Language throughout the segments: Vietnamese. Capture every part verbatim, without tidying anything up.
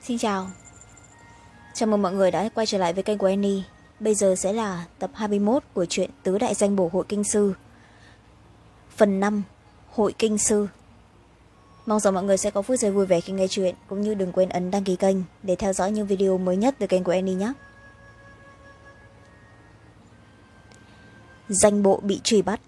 Xin chào, chào mừng mọi người đã quay trở lại với kênh của Annie. Bây giờ sẽ là tập hai mươi mốt của truyện Tứ Đại Danh Bổ Hội Kinh Sư, phần năm, Hội Kinh Sư. Mong rằng mọi người sẽ có phút giây vui vẻ khi nghe chuyện, cũng như đừng quên ấn đăng ký kênh để theo dõi những video mới nhất từ kênh của Annie nhé. Danh bộ bị truy bắt.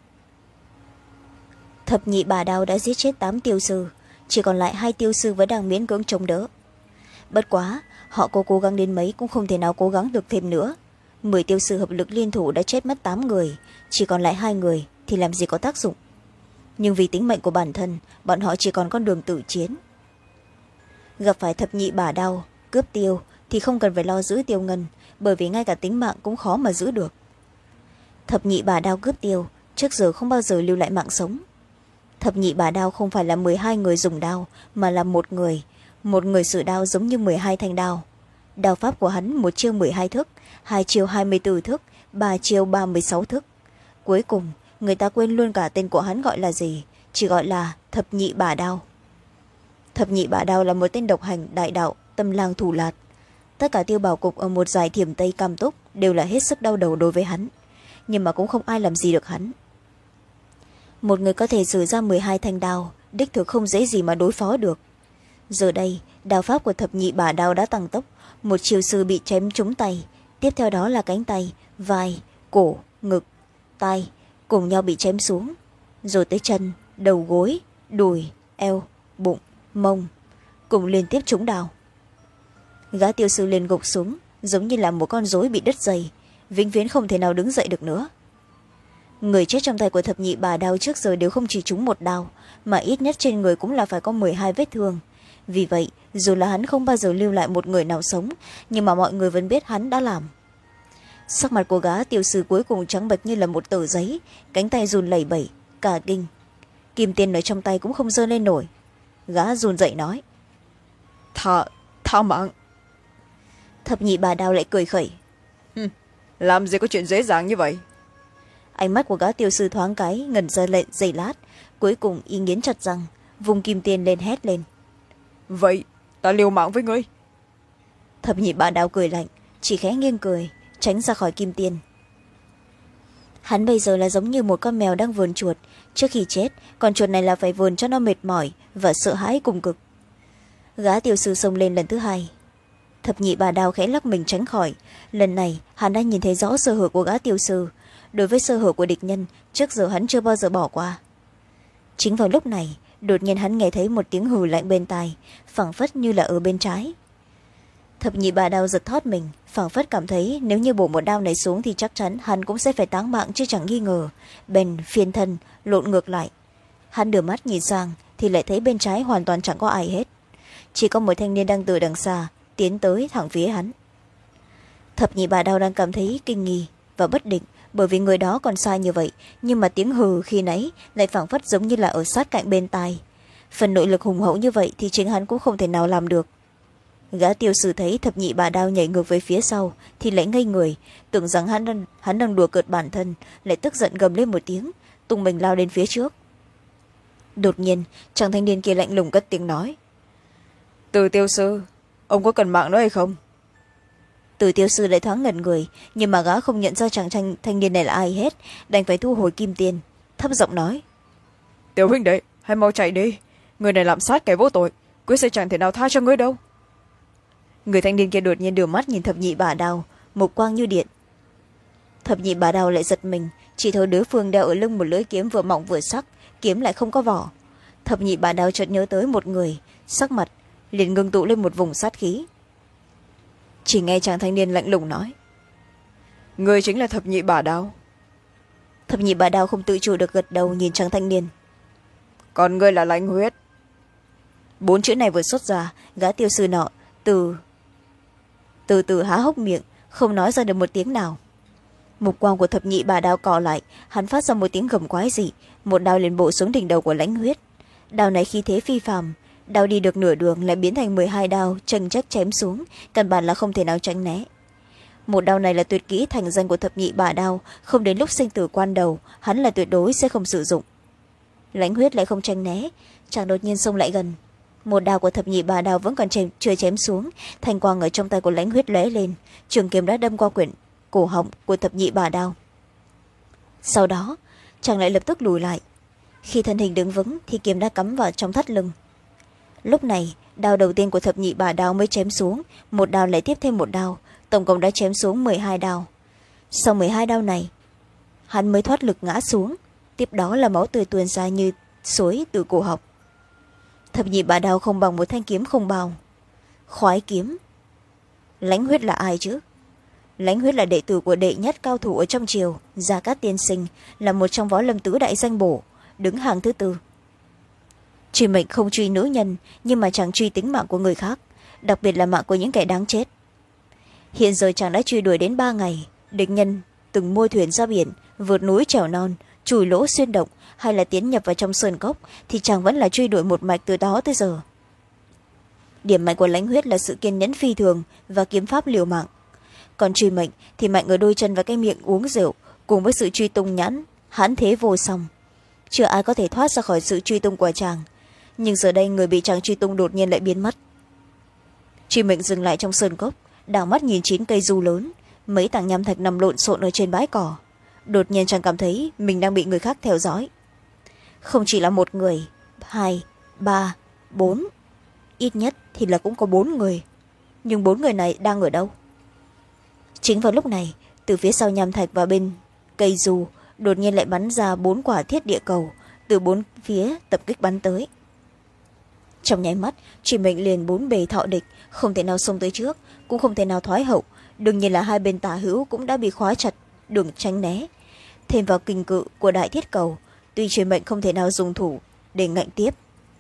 Thập nhị bà đao đã giết chết tám tiêu sư, chỉ còn lại hai tiêu sư vẫn đang miễn cưỡng chống đỡ. Bất quá, họ có cố gắng đến mấy cũng không thể nào cố gắng được thêm nữa. Mười tiêu sư hợp lực liên thủ đã chết mất tám người, chỉ còn lại hai người thì làm gì có tác dụng. Nhưng vì tính mệnh của bản thân, bọn họ chỉ còn con đường tử chiến. Gặp phải thập nhị bà đao cướp tiêu thì không cần phải lo giữ tiêu ngân, bởi vì ngay cả tính mạng cũng khó mà giữ được. Thập nhị bà đao cướp tiêu trước giờ không bao giờ lưu lại mạng sống. Thập nhị bà đao không phải là mười hai người dùng đao, mà là một người. Một người sử đao giống như mười hai thanh đao. Đao pháp của hắn một chiêu mười hai thức, hai chiêu hai mươi bốn thức, ba chiêu ba mươi sáu thức. Cuối cùng, người ta quên luôn cả tên của hắn gọi là gì, chỉ gọi là thập nhị bà đao. Thập nhị bà đao là một tên độc hành đại đạo, tâm lang thủ lạt. Tất cả tiêu bảo cục ở một dải thiểm tây cam túc đều là hết sức đau đầu đối với hắn, nhưng mà cũng không ai làm gì được hắn. Một người có thể sử ra mười hai thanh đao, đích thực không dễ gì mà đối phó được. Giờ đây, đao pháp của thập nhị bà đao đã tăng tốc, một chiêu sư bị chém trúng tay, tiếp theo đó là cánh tay, vai, cổ, ngực, tai cùng nhau bị chém xuống, rồi tới chân, đầu gối, đùi, eo, bụng, mông, cùng liên tiếp trúng đao. Gã tiêu sư liền gục xuống, giống như là một con rối bị đứt dây, vĩnh viễn không thể nào đứng dậy được nữa. Người chết trong tay của thập nhị bà đao trước giờ đều không chỉ trúng một đao, mà ít nhất trên người cũng là phải có mười hai vết thương. Vì vậy, dù là hắn không bao giờ lưu lại một người nào sống, nhưng mà mọi người vẫn biết hắn đã làm. Sắc mặt của gã tiêu sư cuối cùng trắng bệch như là một tờ giấy, cánh tay run lẩy bẩy, cả kinh. Kim tiền ở trong tay cũng không giơ lên nổi. Gã run dậy nói: Tha, tha mạng. Thập nhị bà đao lại cười khẩy: Hừm, làm gì có chuyện dễ dàng như vậy. Ánh mắt của gã tiêu sư thoáng cái ngẩn ra lệ giây lát, cuối cùng y nghiến chặt răng, vùng kim tiền lên hét lên: Vậy ta liều mạng với ngươi. Thập nhị bà đao cười lạnh, chỉ khẽ nghiêng cười, tránh ra khỏi kim tiền. Hắn bây giờ là giống như một con mèo đang vườn chuột, trước khi chết con chuột này là phải vườn cho nó mệt mỏi và sợ hãi cùng cực. Gã tiêu sư xông lên lần thứ hai. Thập nhị bà đao khẽ lắc mình tránh khỏi. Lần này hắn đã nhìn thấy rõ sơ hở của gã tiêu sư. Đối với sơ hở của địch nhân, trước giờ hắn chưa bao giờ bỏ qua. Chính vào lúc này, đột nhiên hắn nghe thấy một tiếng hừ lạnh bên tai, phảng phất như là ở bên trái. Thập nhị bà đao giật thót mình, phảng phất cảm thấy nếu như bổ một đao này xuống thì chắc chắn hắn cũng sẽ phải táng mạng chứ chẳng nghi ngờ. Bèn phiên thân lộn ngược lại. Hắn đưa mắt nhìn sang thì lại thấy bên trái hoàn toàn chẳng có ai hết, chỉ có một thanh niên đang từ đằng xa tiến tới thẳng phía hắn. Thập nhị bà đao đang cảm thấy kinh nghi và bất định, bởi vì người đó còn sai như vậy, nhưng mà tiếng hừ khi nãy lại phảng phất giống như là ở sát cạnh bên tai. Phần nội lực hùng hậu như vậy thì chính hắn cũng không thể nào làm được. Gã tiêu sư thấy thập nhị bà đao nhảy ngược về phía sau thì lại ngây người, tưởng rằng hắn đang, hắn đang đùa cợt bản thân, lại tức giận gầm lên một tiếng, tung mình lao lên phía trước. Đột nhiên chàng thanh niên kia lạnh lùng cất tiếng nói: Từ tiêu sư, ông có cần mạng nữa hay không? Từ tiêu sư lại thoáng ngẩn người, nhưng mà gã không nhận ra chàng thanh, thanh niên này là ai hết, đành phải thu hồi kim tiền, thấp giọng nói: Tiểu huynh đệ, hãy mau chạy đi, người này lạm sát kẻ vô tội, quyết sẽ chẳng thể nào tha cho ngươi đâu. Người thanh niên kia đột nhiên đưa mắt nhìn thập nhị bà đao, một quang như điện. Thập nhị bà đao lại giật mình, chỉ thấy đối phương đeo ở lưng một lưỡi kiếm vừa mỏng vừa sắc, kiếm lại không có vỏ. Thập nhị bà đao chợt nhớ tới một người, sắc mặt liền ngưng tụ lên một vùng sát khí. Chỉ nghe chàng thanh niên lạnh lùng nói: Ngươi chính là thập nhị bà đao. Thập nhị bà đao không tự chủ được gật đầu nhìn chàng thanh niên. Còn ngươi là Lãnh Huyết. Bốn chữ này vừa xuất ra, gã tiêu sư nọ từ từ từ há hốc miệng, không nói ra được một tiếng nào. Mục quang của thập nhị bà đao cò lại, hắn phát ra một tiếng gầm quái dị, một đao liền bổ xuống đỉnh đầu của Lãnh Huyết. Đao này khí thế phi phàm, đao đi được nửa đường lại biến thành mười hai đao chằng chắc chém xuống, căn bản là không thể nào tránh né. Một đao này là tuyệt kỹ thành danh của thập nhị bà đao, không đến lúc sinh tử quan đầu hắn là tuyệt đối sẽ không sử dụng. Lãnh Huyết lại không tránh né, chàng đột nhiên xông lại gần. một đao của thập nhị bà đao vẫn còn chém, chưa chém xuống, thanh quang ở trong tay của Lãnh Huyết lóe lên, trường kiếm đã đâm qua quyển cổ họng của thập nhị bà đao. Sau đó chàng lại lập tức lùi lại. Khi thân hình đứng vững thì kiếm đã cắm vào trong thắt lưng. Lúc này đao đầu tiên của thập nhị bà đao mới chém xuống, một đao lại tiếp thêm một đao, tổng cộng đã chém xuống mười hai đao. Sau mười hai đao này hắn mới thoát lực ngã xuống, tiếp đó là máu tươi tuôn ra như suối từ cổ họng. Thập nhị bà đao không bằng một thanh kiếm không bào. Khoái kiếm. Lãnh Huyết là ai chứ? Lãnh Huyết là đệ tử của đệ nhất cao thủ ở trong triều, Gia Cát tiên sinh, là một trong võ lâm tứ đại danh bổ, đứng hàng thứ tư. Truy mệnh không truy nữ nhân, nhưng mà chàng truy tính mạng của người khác, đặc biệt là mạng của những kẻ đáng chết. Hiện giờ chàng đã truy đuổi đến ba ngày, địch nhân từng môi thuyền ra biển, vượt núi trèo non, chùi lỗ xuyên động, hay là tiến nhập vào trong sơn cốc, thì chàng vẫn là truy đuổi một mạch từ đó tới giờ. Điểm mạnh của Lãnh Huyết là sự kiên nhẫn phi thường và kiếm pháp liều mạng. Còn truy mệnh thì mạnh ở đôi chân và cái miệng uống rượu, cùng với sự truy tung nhãn hãn thế vô song. Chưa ai có thể thoát ra khỏi sự truy tung của chàng, nhưng giờ đây người bị chàng truy tung đột nhiên lại biến mất. Truy mệnh dừng lại trong sơn cốc, đảo mắt nhìn chín cây du lớn, mấy tảng nham thạch nằm lộn xộn ở trên bãi cỏ. Đột nhiên chàng cảm thấy mình đang bị người khác theo dõi. Không chỉ là một người, hai, ba, bốn, ít nhất thì là cũng có bốn người. Nhưng bốn người này đang ở đâu? Chính vào lúc này, từ phía sau nham thạch và bên cây dù đột nhiên lại bắn ra bốn quả thiết địa cầu, từ bốn phía tập kích bắn tới. Trong nháy mắt, Truy mệnh liền bốn bề thọ địch, không thể nào xông tới trước, cũng không thể nào thoái hậu. Đương nhiên là hai bên tả hữu cũng đã bị khóa chặt đường tránh né. Thêm vào kình cự của đại thiết cầu, tuy Truy mệnh không thể nào dùng thủ để ngạnh tiếp.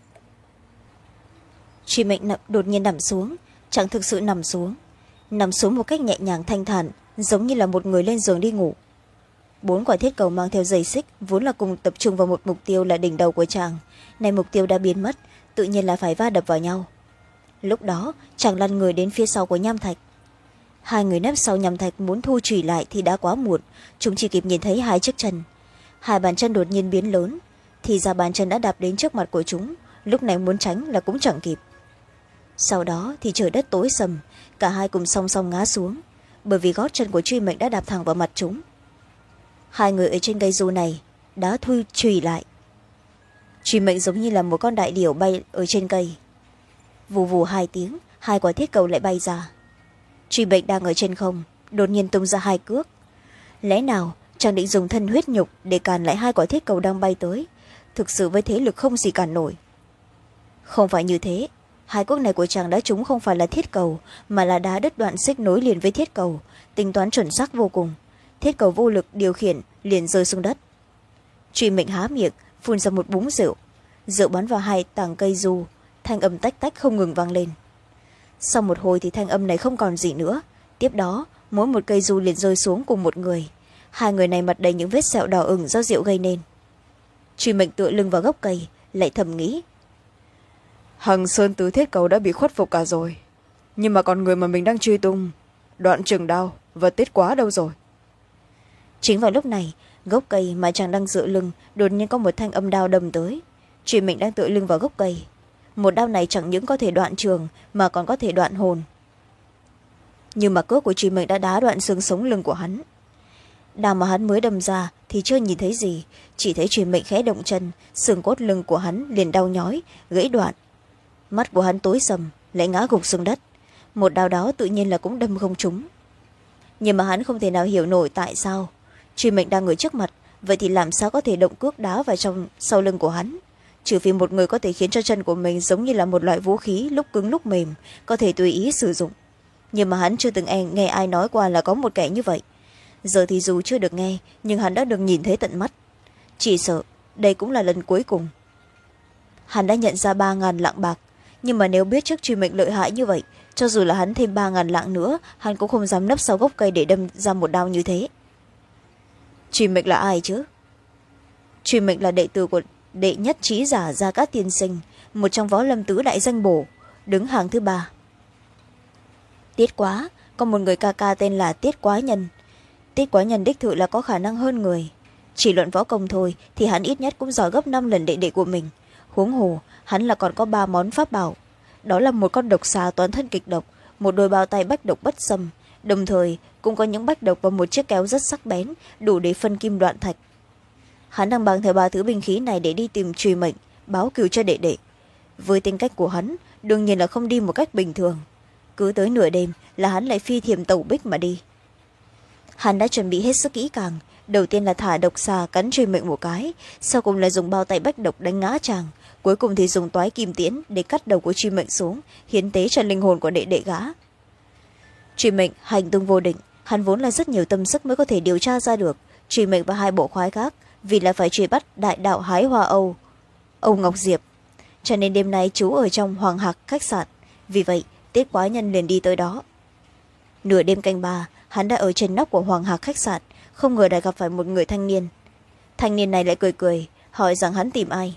Truy mệnh đột nhiên nằm xuống, chẳng thực sự nằm xuống, nằm xuống một cách nhẹ nhàng thanh thản, giống như là một người lên giường đi ngủ. Bốn quả thiết cầu mang theo dây xích vốn là cùng tập trung vào một mục tiêu là đỉnh đầu của chàng, nay mục tiêu đã biến mất, tự nhiên là phải va đập vào nhau. Lúc đó chàng lăn người đến phía sau của nham thạch. Hai người nép sau nham thạch muốn thu chùy lại thì đã quá muộn, chúng chỉ kịp nhìn thấy hai chiếc chân. Hai bàn chân đột nhiên biến lớn, thì ra bàn chân đã đạp đến trước mặt của chúng, lúc này muốn tránh là cũng chẳng kịp. Sau đó thì trời đất tối sầm, cả hai cùng song song ngã xuống, bởi vì gót chân của Truy mệnh đã đạp thẳng vào mặt chúng. Hai người ở trên cây dù này đã thu chùy lại. Truy mệnh giống như là một con đại điểu bay ở trên cây. Vù vù hai tiếng, hai quả thiết cầu lại bay ra. Truy mệnh đang ở trên không, đột nhiên tung ra hai cước. Lẽ nào chàng định dùng thân huyết nhục để cản lại hai quả thiết cầu đang bay tới? Thực sự với thế lực không gì cản nổi. Không phải như thế, hai cước này của chàng đã trúng không phải là thiết cầu, mà là đá đứt đoạn xích nối liền với thiết cầu, tính toán chuẩn xác vô cùng. Thiết cầu vô lực điều khiển liền rơi xuống đất. Truy mệnh há miệng, phun ra một búng rượu. Rượu bắn vào hai tảng cây dù, thanh âm tách tách không ngừng vang lên. Sau một hồi thì thanh âm này không còn gì nữa. Tiếp đó mỗi một cây dù liền rơi xuống cùng một người. Hai người này mặt đầy những vết sẹo đỏ ửng do rượu gây nên. Truy mệnh tựa lưng vào gốc cây, lại thầm nghĩ: Hằng Sơn tứ thiết cầu đã bị khuất phục cả rồi, nhưng mà còn người mà mình đang truy tung, Đoạn Trường Đao và Tiết Quá đâu rồi? Chính vào lúc này, gốc cây mà chàng đang dựa lưng đột nhiên có một thanh âm đao đâm tới. Truy mệnh đang tựa lưng vào gốc cây. Một đao này chẳng những có thể đoạn trường mà còn có thể đoạn hồn. Nhưng mà cước của Truy mệnh đã đá đoạn xương sống lưng của hắn. Đao mà hắn mới đâm ra thì chưa nhìn thấy gì, chỉ thấy Truy mệnh khẽ động chân, xương cốt lưng của hắn liền đau nhói, gãy đoạn. Mắt của hắn tối sầm, lại ngã gục xuống đất. Một đao đó tự nhiên là cũng đâm không trúng. Nhưng mà hắn không thể nào hiểu nổi tại sao Truy mệnh đang ở trước mặt, vậy thì làm sao có thể động cước đá vào trong sau lưng của hắn? Trừ phi một người có thể khiến cho chân của mình giống như là một loại vũ khí, lúc cứng lúc mềm, có thể tùy ý sử dụng. Nhưng mà hắn chưa từng nghe ai nói qua là có một kẻ như vậy. Giờ thì dù chưa được nghe, nhưng hắn đã được nhìn thấy tận mắt. Chỉ sợ đây cũng là lần cuối cùng. Hắn đã nhận ra ba ngàn lạng bạc, nhưng mà nếu biết trước Truy mệnh lợi hại như vậy, cho dù là hắn thêm ba ngàn lạng nữa, hắn cũng không dám nấp sau gốc cây để đâm ra một đao như thế. Truy mệnh là ai chứ? Truy mệnh là đệ tử của đệ nhất trí giả Gia Cát tiên sinh, một trong võ lâm tứ đại danh bổ, đứng hàng thứ ba. Tiết Quá, có một người ca ca tên là Tiết Quá Nhân. Tiết Quá Nhân đích thực là có khả năng hơn người. Chỉ luận võ công thôi thì hắn ít nhất cũng giỏi gấp năm lần đệ đệ của mình. Huống hồ hắn là còn có ba món pháp bảo. Đó là một con độc xà toàn thân kịch độc, một đôi bao tay bách độc bất xâm, đồng thời cũng có những bách độc và một chiếc kéo rất sắc bén, đủ để phân kim đoạn thạch. Hắn đang mang theo ba thứ binh khí này để đi tìm Truy Mệnh, báo cừu cho đệ đệ. Với tính cách của hắn, đương nhiên là không đi một cách bình thường. Cứ tới nửa đêm là hắn lại phi thiềm tẩu bích mà đi. Hắn đã chuẩn bị hết sức kỹ càng, đầu tiên là thả độc xà cắn Truy Mệnh một cái, sau cùng là dùng bao tay bách độc đánh ngã chàng, cuối cùng thì dùng toái kim tiễn để cắt đầu của Truy Mệnh xuống, hiến tế cho linh hồn của đệ đệ gã. Truy Mệnh hành tung vô định, hắn vốn là rất nhiều tâm sức mới có thể điều tra ra được. Truy Mệnh và hai bộ khoái khác vì là phải truy bắt đại đạo hái hoa Âu Âu Ngọc Diệp, cho nên đêm nay trú ở trong Hoàng Hạc khách sạn. Vì vậy Tiết Quái Nhân liền đi tới đó. Nửa đêm canh ba, hắn đã ở trên nóc của Hoàng Hạc khách sạn, không ngờ đã gặp phải một người thanh niên. Thanh niên này lại cười cười hỏi rằng hắn tìm ai.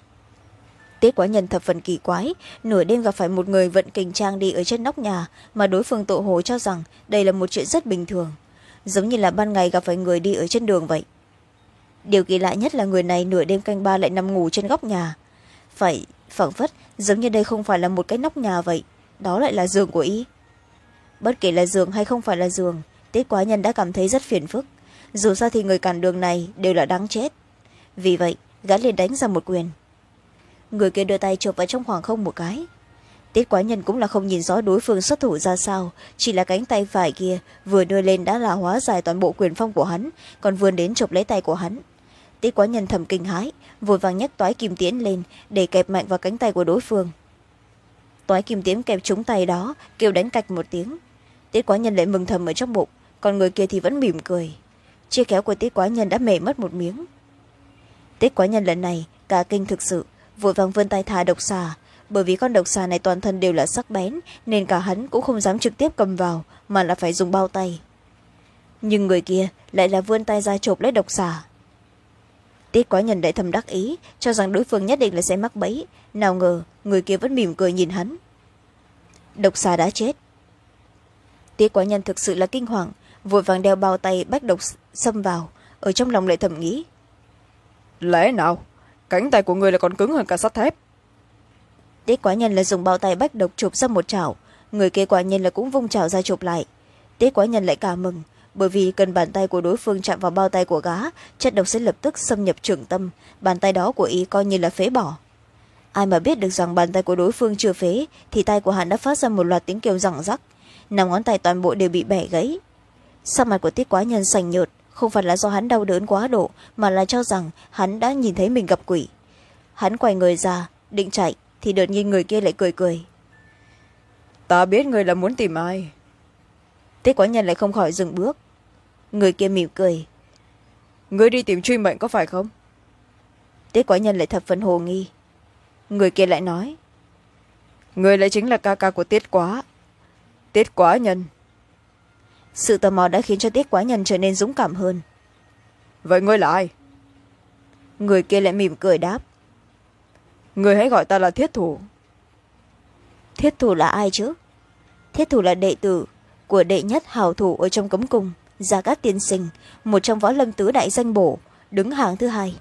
Tiết Quái Nhân thập phần kỳ quái, nửa đêm gặp phải một người vận kình trang đi ở trên nóc nhà, mà đối phương tự hồ cho rằng đây là một chuyện rất bình thường, giống như là ban ngày gặp phải người đi ở trên đường vậy. Điều kỳ lạ nhất là người này nửa đêm canh ba lại nằm ngủ trên góc nhà, phải phảng phất giống như đây không phải là một cái nóc nhà vậy, đó lại là giường của y. Bất kể là giường hay không phải là giường, Tiết Quái Nhân đã cảm thấy rất phiền phức, dù sao thì người cản đường này đều là đáng chết. Vì vậy gã liền đánh ra một quyền. Người kia đưa tay chộp vào trong khoảng không một cái. Tiết Quái Nhân cũng là không nhìn rõ đối phương xuất thủ ra sao, chỉ là cánh tay phải kia vừa đưa lên đã là hóa giải toàn bộ quyền phong của hắn, còn vươn đến chộp lấy tay của hắn. Tiết Quái Nhân thầm kinh hãi, vội vàng nhấc toái kim tiễn lên để kẹp mạnh vào cánh tay của đối phương. Toái kim tiễn kẹp trúng tay đó, kêu đánh cạch một tiếng. Tiết Quái Nhân lại mừng thầm ở trong bụng, còn người kia thì vẫn mỉm cười. Chiếc kéo của Tiết Quái Nhân đã mề mất một miếng. Tiết Quái Nhân lần này cả kinh thực sự, vội vàng vươn tay thả độc xà, bởi vì con độc xà này toàn thân đều là sắc bén, nên cả hắn cũng không dám trực tiếp cầm vào, mà là phải dùng bao tay. Nhưng người kia lại là vươn tay ra chộp lấy độc xà. Tiết Quái Nhân đại thầm đắc ý, cho rằng đối phương nhất định là sẽ mắc bẫy, nào ngờ người kia vẫn mỉm cười nhìn hắn. Độc xà đã chết. Tiết Quái Nhân thực sự là kinh hoàng, vội vàng đeo bao tay bách độc xâm vào, ở trong lòng lại thầm nghĩ, lẽ nào cánh tay của người lại còn cứng hơn cả sắt thép. Tiết Quái Nhân là dùng bao tay bách độc chụp ra một chảo, người kia quả nhiên là cũng vung chảo ra chụp lại. Tiết Quái Nhân lại cả mừng, bởi vì cần bàn tay của đối phương chạm vào bao tay của gã, chất độc sẽ lập tức xâm nhập trưởng tâm, bàn tay đó của y coi như là phế bỏ. Ai mà biết được rằng bàn tay của đối phương chưa phế, thì tay của hắn đã phát ra một loạt tiếng kêu răng rắc, năm ngón tay toàn bộ đều bị bẻ gãy. Sắc mặt của Tiết Quái Nhân sành nhợt, không phải là do hắn đau đớn quá độ, mà là cho rằng hắn đã nhìn thấy mình gặp quỷ. Hắn quay người ra định chạy thì đột nhiên người kia lại cười cười. Ta biết người là muốn tìm ai. Tiết Quái Nhân lại không khỏi dừng bước. Người kia mỉm cười. Người đi tìm Truy Mệnh có phải không? Tiết Quái Nhân lại thập phần hồ nghi. Người kia lại nói, người lại chính là ca ca của Tiết Quá, Tiết Quái Nhân. Sự tò mò đã khiến cho Tiết Quái Nhân trở nên dũng cảm hơn. Vậy ngươi là ai? Người kia lại mỉm cười đáp, người hãy gọi ta là Thiết Thủ. Thiết Thủ là ai chứ? Thiết Thủ là đệ tử của đệ nhất hào thủ ở trong cấm cung, Gia Cát Tiên Sinh, một trong võ lâm tứ đại danh bổ, đứng hàng thứ hai.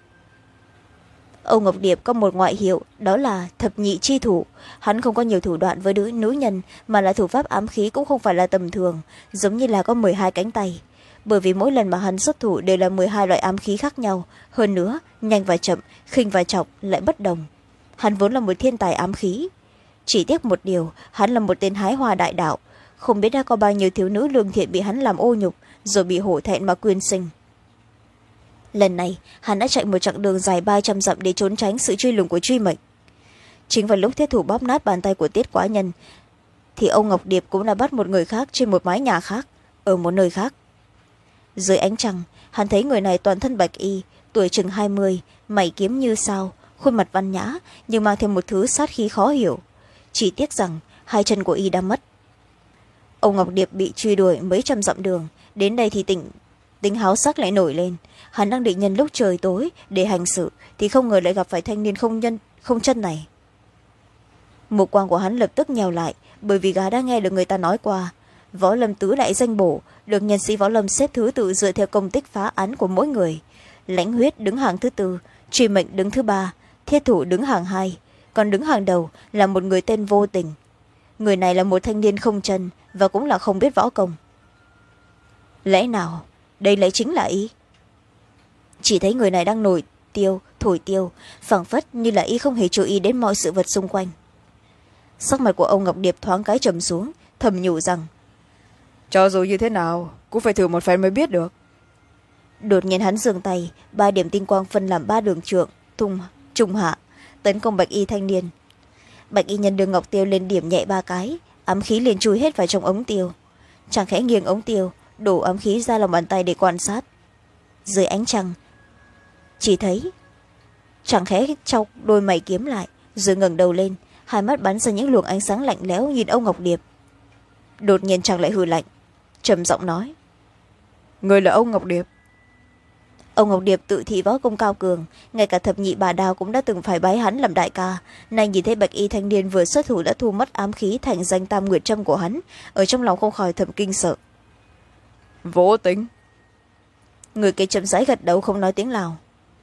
Âu Ngọc Điệp có một ngoại hiệu, đó là thập nhị chi thủ. Hắn không có nhiều thủ đoạn với nữ, nữ nhân, mà là thủ pháp ám khí cũng không phải là tầm thường, giống như là có mười hai cánh tay. Bởi vì mỗi lần mà hắn xuất thủ đều là mười hai loại ám khí khác nhau, hơn nữa nhanh và chậm, khinh và trọng lại bất đồng. Hắn vốn là một thiên tài ám khí, chỉ tiếc một điều, hắn là một tên hái hoa đại đạo, không biết đã có bao nhiêu thiếu nữ lương thiện bị hắn làm ô nhục, rồi bị hổ thẹn mà quyên sinh. Lần này hắn đã chạy một chặng đường dài ba trăm dặm để trốn tránh sự truy lùng của Truy Mệnh. Chính vào lúc Thiết Thủ bóp nát bàn tay của Tiết Quái Nhân, thì Âu Ngọc Điệp cũng đã bắt một người khác trên một mái nhà khác, ở một nơi khác. Dưới ánh trăng, hắn thấy người này toàn thân bạch y, tuổi chừng hai mươi, mày kiếm như sao, khuôn mặt văn nhã, nhưng mang thêm một thứ sát khí khó hiểu. Chỉ tiếc rằng hai chân của y đã mất. Âu Ngọc Điệp bị truy đuổi mấy trăm dặm đường, đến đây thì tỉnh tính háo sắc lại nổi lên. Hắn đang định nhân lúc trời tối để hành sự, thì không ngờ lại gặp phải thanh niên không nhân không chân này. Mục quang của hắn lập tức nhèo lại, bởi vì gã đã nghe được người ta nói qua, võ lâm tứ đại danh bổ được nhân sĩ võ lâm xếp thứ tự dựa theo công tích phá án của mỗi người. Lãnh Huyết đứng hàng thứ tư, Truy Mệnh đứng thứ ba, Thiết Thủ đứng hàng hai. còn đứng hàng đầu là một người tên Vô Tình. Người này là một thanh niên không chân và cũng là không biết võ công. Lẽ nào đây lại chính là y? Chỉ thấy người này đang nổi tiêu thổi tiêu, phảng phất như là y không hề chú ý đến mọi sự vật xung quanh. Sắc mặt của ông Ngọc Điệp thoáng cái trầm xuống, thầm nhủ rằng cho dù như thế nào cũng phải thử một phen mới biết được. Đột nhiên hắn giương tay, ba điểm tinh quang phân làm ba đường trượng thung trung hạ, tấn công bạch y thanh niên. Bạch y nhân đưa ngọc tiêu lên điểm nhẹ ba cái, ám khí liền chui hết vào trong ống tiêu. Chàng khẽ nghiêng ống tiêu, đổ ám khí ra lòng bàn tay để quan sát. Dưới ánh trăng chỉ thấy chàng khẽ chọc đôi mày kiếm lại, rồi ngẩng đầu lên, hai mắt bắn ra những luồng ánh sáng lạnh lẽo nhìn ông Ngọc Điệp. Đột nhiên chàng lại hừ lạnh, trầm giọng nói: người là ông Ngọc Điệp? Ông Ngọc Điệp tự thị võ công cao cường, ngay cả thập nhị bà đào cũng đã từng phải bái hắn làm đại ca. Nay nhìn thấy bạch y thanh niên vừa xuất thủ đã thu mất ám khí thành danh tam nguyệt trâm của hắn, ở trong lòng không khỏi thầm kinh sợ. Vô Tình. Người kia chậm rãi gật đầu không nói tiếng nào.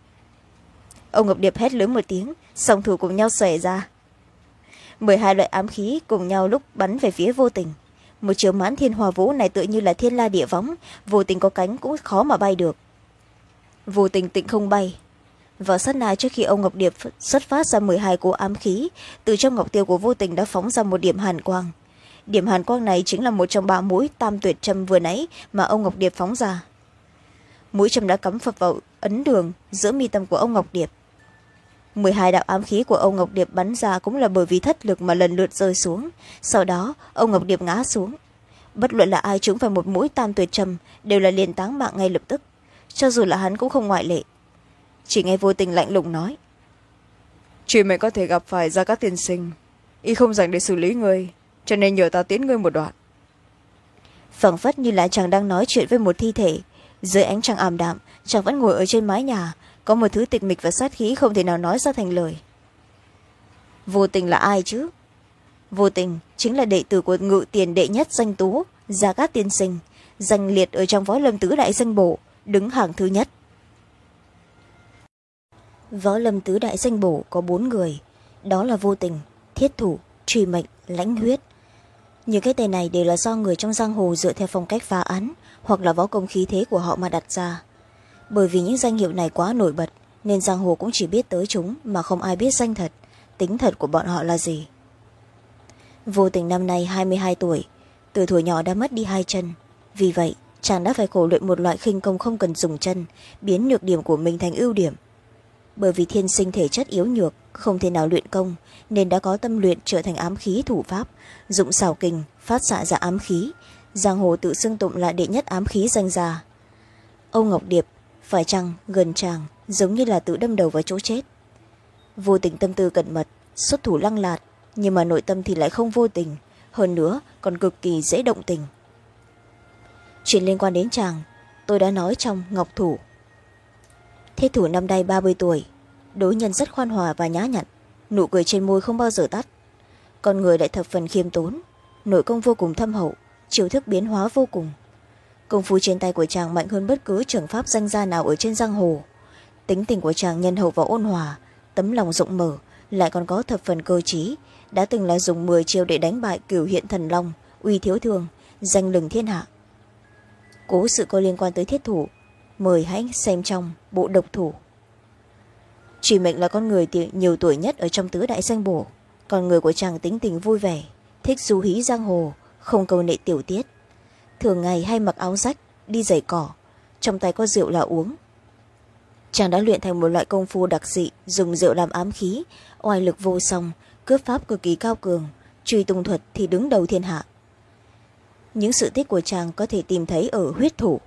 Ông Ngọc Điệp hét lớn một tiếng, song thủ cùng nhau xòe ra. mười hai loại ám khí cùng nhau lúc bắn về phía Vô Tình. Một chiều mãn thiên hòa vũ này tựa như là thiên la địa võng, Vô Tình có cánh cũng khó mà bay được. Vô Tình tịnh không bay. Vào sát na trước khi ông Ngọc Điệp xuất phát ra mười hai cỗ ám khí, từ trong ngọc tiêu của Vô Tình đã phóng ra một điểm hàn quang. Điểm hàn quang này chính là một trong ba mũi tam tuyệt châm vừa nãy mà ông Ngọc Điệp phóng ra. Mũi châm đã cắm phập vào ấn đường giữa mi tâm của ông Ngọc Điệp. mười hai đạo ám khí của ông Ngọc Điệp bắn ra cũng là bởi vì thất lực mà lần lượt rơi xuống. Sau đó ông Ngọc Điệp ngã xuống. Bất luận là ai trúng phải một mũi tam tuyệt châm đều là liền táng mạng ngay lập tức, cho dù là hắn cũng không ngoại lệ. Chỉ nghe Vô Tình lạnh lùng nói: Chỉ mày có thể gặp phải Gia Cát tiên sinh, y không dành để xử lý người, cho nên nhờ ta tiến ngươi một đoạn. Phảng phất như là chàng đang nói chuyện với một thi thể. Dưới ánh trăng ảm đạm, chàng vẫn ngồi ở trên mái nhà, có một thứ tịch mịch và sát khí không thể nào nói ra thành lời. Vô Tình là ai chứ? Vô Tình chính là đệ tử của ngự tiền đệ nhất danh tú Gia Cát tiên sinh, danh liệt ở trong võ lâm tứ đại danh bổ, đứng hàng thứ nhất. Võ lâm tứ đại danh bổ có bốn người, đó là Vô Tình, Thiết Thủ, Truy Mệnh, Lãnh Huyết. Những cái tên này đều là do người trong giang hồ dựa theo phong cách phá án hoặc là võ công khí thế của họ mà đặt ra. Bởi vì những danh hiệu này quá nổi bật nên giang hồ cũng chỉ biết tới chúng mà không ai biết danh thật, tính thật của bọn họ là gì. Vô Tình năm nay hai mươi hai tuổi, từ tuổi nhỏ đã mất đi hai chân. Vì vậy chàng đã phải khổ luyện một loại khinh công không cần dùng chân, biến nhược điểm của mình thành ưu điểm. Bởi vì thiên sinh thể chất yếu nhược, không thể nào luyện công, nên đã có tâm luyện trở thành ám khí thủ pháp, dụng xảo kình phát xạ ra ám khí. Giang hồ tự xưng tụng là đệ nhất ám khí danh gia. Ông Ngọc Điệp phải chăng gần chàng giống như là tự đâm đầu vào chỗ chết. Vô Tình tâm tư cẩn mật, xuất thủ lăng lạt, nhưng mà nội tâm thì lại không vô tình, hơn nữa còn cực kỳ dễ động tình. Chuyện liên quan đến chàng tôi đã nói trong Ngọc Thủ. Thiết Thủ năm nay ba mươi tuổi, đối nhân rất khoan hòa và nhã nhặn, nụ cười trên môi không bao giờ tắt. Con người lại thập phần khiêm tốn, nội công vô cùng thâm hậu, chiêu thức biến hóa vô cùng. Công phu trên tay của chàng mạnh hơn bất cứ trưởng pháp danh gia nào ở trên giang hồ. Tính tình của chàng nhân hậu và ôn hòa, tấm lòng rộng mở, lại còn có thập phần cơ trí, đã từng là dùng mười chiêu để đánh bại Cửu Hiện Thần Long, Uy Thiếu Thương, danh lừng thiên hạ. Cố sự có liên quan tới Thiết Thủ, mời hãy xem trong bộ Độc Thủ. Truy Mệnh là con người nhiều tuổi nhất ở trong tứ đại danh bổ, còn người của chàng tính tình vui vẻ, thích du hí giang hồ, không câu nệ tiểu tiết. Thường ngày hay mặc áo rách, đi giày cỏ, trong tay có rượu là uống. Chàng đã luyện thành một loại công phu đặc dị, dùng rượu làm ám khí, oai lực vô song, cướp pháp cực kỳ cao cường, truy tung thuật thì đứng đầu thiên hạ. Những sự tích của chàng có thể tìm thấy ở Huyết Thủ.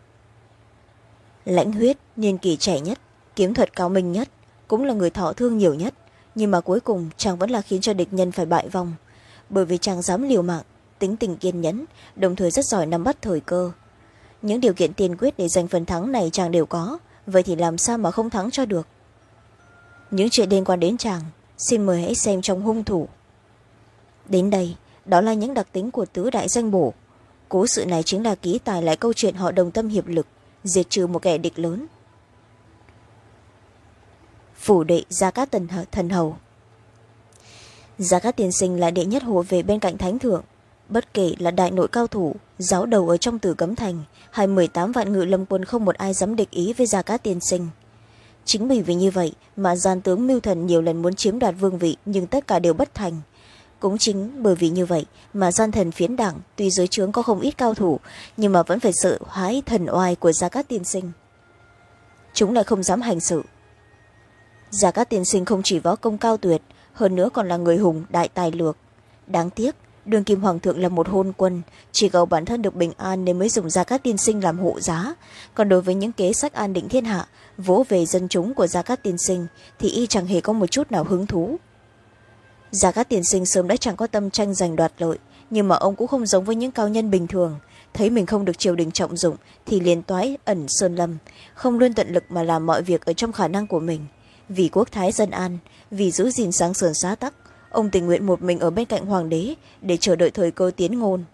Lãnh Huyết niên kỷ trẻ nhất, kiếm thuật cao minh nhất, cũng là người thọ thương nhiều nhất, nhưng mà cuối cùng chàng vẫn là khiến cho địch nhân phải bại vong, bởi vì chàng dám liều mạng, tính tình kiên nhẫn, đồng thời rất giỏi nắm bắt thời cơ. Những điều kiện tiên quyết để giành phần thắng này chàng đều có, vậy thì làm sao mà không thắng cho được. Những chuyện liên quan đến chàng xin mời hãy xem trong Hung Thủ. Đến đây, đó là những đặc tính của tứ đại danh bổ. Cố sự này chính là ký tài lại câu chuyện họ đồng tâm hiệp lực, diệt trừ một kẻ địch lớn. Phủ đệ Gia Cát Thần Hầu. Gia Cát tiên sinh là đệ nhất hộ vệ bên cạnh thánh thượng, bất kể là đại nội cao thủ, giáo đầu ở trong Tử Cấm Thành hay mười tám vạn ngự lâm quân, không một ai dám địch ý với Gia Cát tiên sinh. Chính bởi vì như vậy mà gian tướng mưu thần nhiều lần muốn chiếm đoạt vương vị, nhưng tất cả đều bất thành. Cũng chính bởi vì như vậy mà gian thần phiến đảng tuy dưới trướng có không ít cao thủ, nhưng mà vẫn phải sợ hãi thần oai của Gia Cát tiên sinh. Chúng lại không dám hành sự. Gia Cát tiên sinh không chỉ võ công cao tuyệt, hơn nữa còn là người hùng đại tài lược. Đáng tiếc đương kim hoàng thượng là một hôn quân, chỉ cầu bản thân được bình an nên mới dùng Gia Cát tiên sinh làm hộ giá. Còn đối với những kế sách an định thiên hạ, vỗ về dân chúng của Gia Cát tiên sinh thì y chẳng hề có một chút nào hứng thú. Gia Cát tiên sinh sớm đã chẳng có tâm tranh giành đoạt lợi, nhưng mà ông cũng không giống với những cao nhân bình thường, thấy mình không được triều đình trọng dụng thì liền toái ẩn sơn lâm, không luôn tận lực mà làm mọi việc ở trong khả năng của mình. Vì quốc thái dân an, vì giữ gìn sáng sườn xá tắc, ông tình nguyện một mình ở bên cạnh hoàng đế để chờ đợi thời cơ tiến ngôn.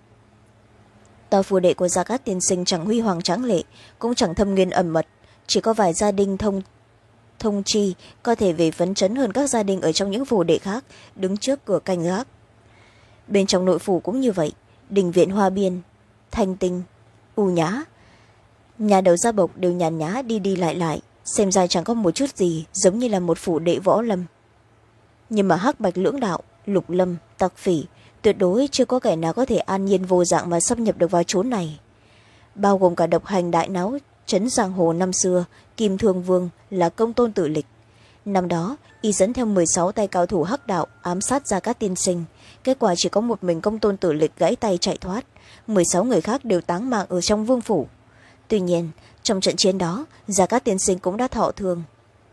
Tòa phủ đệ của Gia Cát tiên sinh chẳng huy hoàng tráng lệ, cũng chẳng thâm nguyên ẩn mật, chỉ có vài gia đình thông thông chi có thể về phấn chấn hơn các gia đình ở trong những phủ đệ khác, đứng trước cửa canh gác. Bên trong nội phủ cũng như vậy, đình viện hoa biên, thanh tinh, u nhã, nhà đầu gia bộc đều nhàn nhã đi đi lại lại, xem ra chẳng có một chút gì giống như là một phủ đệ võ lâm. Nhưng mà hắc bạch lưỡng đạo, lục lâm, tặc phỉ, tuyệt đối chưa có kẻ nào có thể an nhiên vô dạng mà xâm nhập được vào chốn này, bao gồm cả độc hành đại náo trấn giang hồ năm xưa Kim Thương Vương là Công Tôn Tử Lịch. Năm đó y dẫn theo mười sáu tay cao thủ hắc đạo ám sát Gia Cát tiên sinh, kết quả chỉ có một mình Công Tôn Tử Lịch gãy tay chạy thoát, mười sáu người khác đều táng mạng ở trong vương phủ. Tuy nhiên trong trận chiến đó Gia Cát tiên sinh cũng đã thọ thương,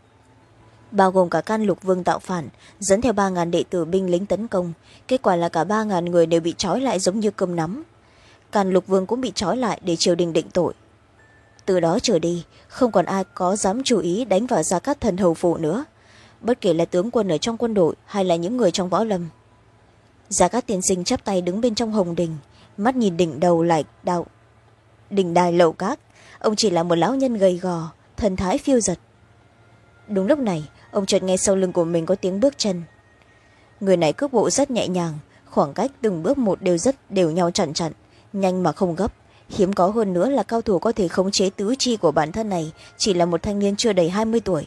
bao gồm cả Can Lục Vương tạo phản, dẫn theo ba ngàn đệ tử binh lính tấn công, kết quả là cả ba ngàn người đều bị trói lại giống như cơm nắm. Can Lục Vương cũng bị trói lại để triều đình định tội. Từ đó trở đi không còn ai có dám chú ý đánh vào Gia Cát thần hầu phủ nữa, bất kể là tướng quân ở trong quân đội hay là những người trong võ lâm. Gia Cát tiên sinh chắp tay đứng bên trong hồng đình, mắt nhìn đỉnh đầu lại đạo đỉnh đài lầu cát, ông chỉ là một lão nhân gầy gò, thần thái phiêu dật. Đúng lúc này ông chợt nghe sau lưng của mình có tiếng bước chân. Người này cước bộ rất nhẹ nhàng, khoảng cách từng bước một đều rất đều nhau chặn chặn, nhanh mà không gấp. Hiếm có hơn nữa là cao thủ có thể khống chế tứ chi của bản thân này chỉ là một thanh niên chưa đầy hai mươi tuổi.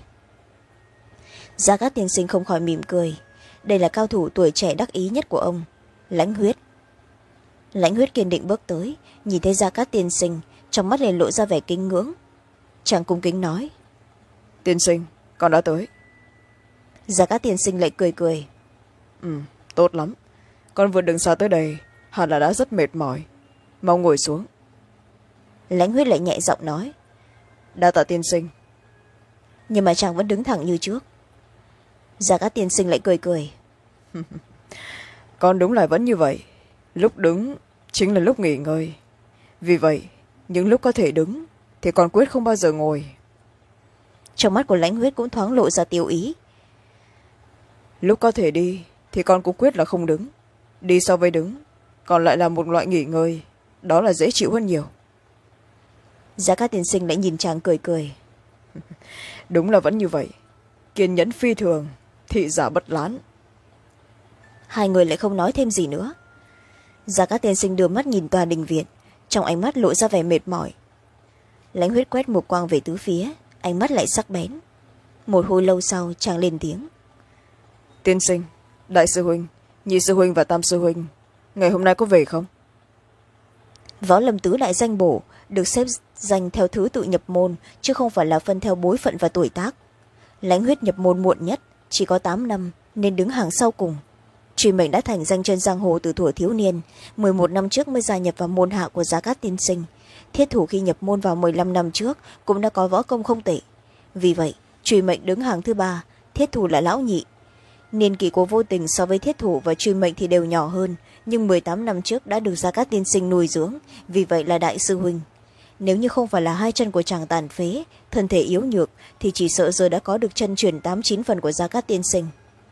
Gia Cát tiên sinh không khỏi mỉm cười, đây là cao thủ tuổi trẻ đắc ý nhất của ông, Lãnh Huyết. Lãnh Huyết kiên định bước tới, nhìn thấy Gia Cát tiên sinh, trong mắt liền lộ ra vẻ kính ngưỡng. Chàng cung kính nói: Tiên sinh, con đã tới. Gia Cát tiên sinh lại cười cười: Ừ, tốt lắm, con vượt đường xa tới đây hẳn là đã rất mệt mỏi, mau ngồi xuống. Lãnh Huyết lại nhẹ giọng nói: Đa tạ tiên sinh. Nhưng mà chàng vẫn đứng thẳng như trước. Gia Cát tiên sinh lại cười cười: Con đúng là vẫn như vậy, lúc đứng chính là lúc nghỉ ngơi, vì vậy những lúc có thể đứng thì con quyết không bao giờ ngồi. Trong mắt của Lãnh Huyết cũng thoáng lộ ra tiêu ý. Lúc có thể đi thì con cũng quyết là không đứng, đi so với đứng còn lại là một loại nghỉ ngơi, đó là dễ chịu hơn nhiều. Gia Cát tiên sinh lại nhìn chàng cười cười: Đúng là vẫn như vậy, kiên nhẫn phi thường, thị giả bất lán. Hai người lại không nói thêm gì nữa. Gia Cát tiên sinh đưa mắt nhìn tòa đình viện, trong ánh mắt lộ ra vẻ mệt mỏi. Lãnh Huyết quét một quang về tứ phía, ánh mắt lại sắc bén. Một hồi lâu sau chàng lên tiếng: Tiên sinh, đại sư huynh, nhị sư huynh và tam sư huynh ngày hôm nay có về không? Võ lâm tứ đại danh bổ được xếp danh theo thứ tự nhập môn, chứ không phải là phân theo bối phận và tuổi tác. Lãnh Huyết nhập môn muộn nhất, chỉ có tám năm nên đứng hàng sau cùng. Truy Mệnh đã thành danh trên giang hồ từ thuở thiếu niên, mười một năm trước mới gia nhập vào môn hạ của Gia Cát tiên sinh. Thiết Thủ khi nhập môn vào mười lăm năm trước cũng đã có võ công không tệ. Vì vậy Truy Mệnh đứng hàng thứ ba, Thiết Thủ là lão nhị. Niên kỷ của Vô Tình so với Thiết Thủ và Truy Mệnh thì đều nhỏ hơn, nhưng mười tám năm trước đã được Gia Cát tiên sinh nuôi dưỡng, vì vậy là đại sư huynh. Nếu như không phải là hai chân của chàng tàn phế, thân thể yếu nhược, thì chỉ sợ giờ đã có được chân truyền tám chín phần của Gia Cát tiên sinh.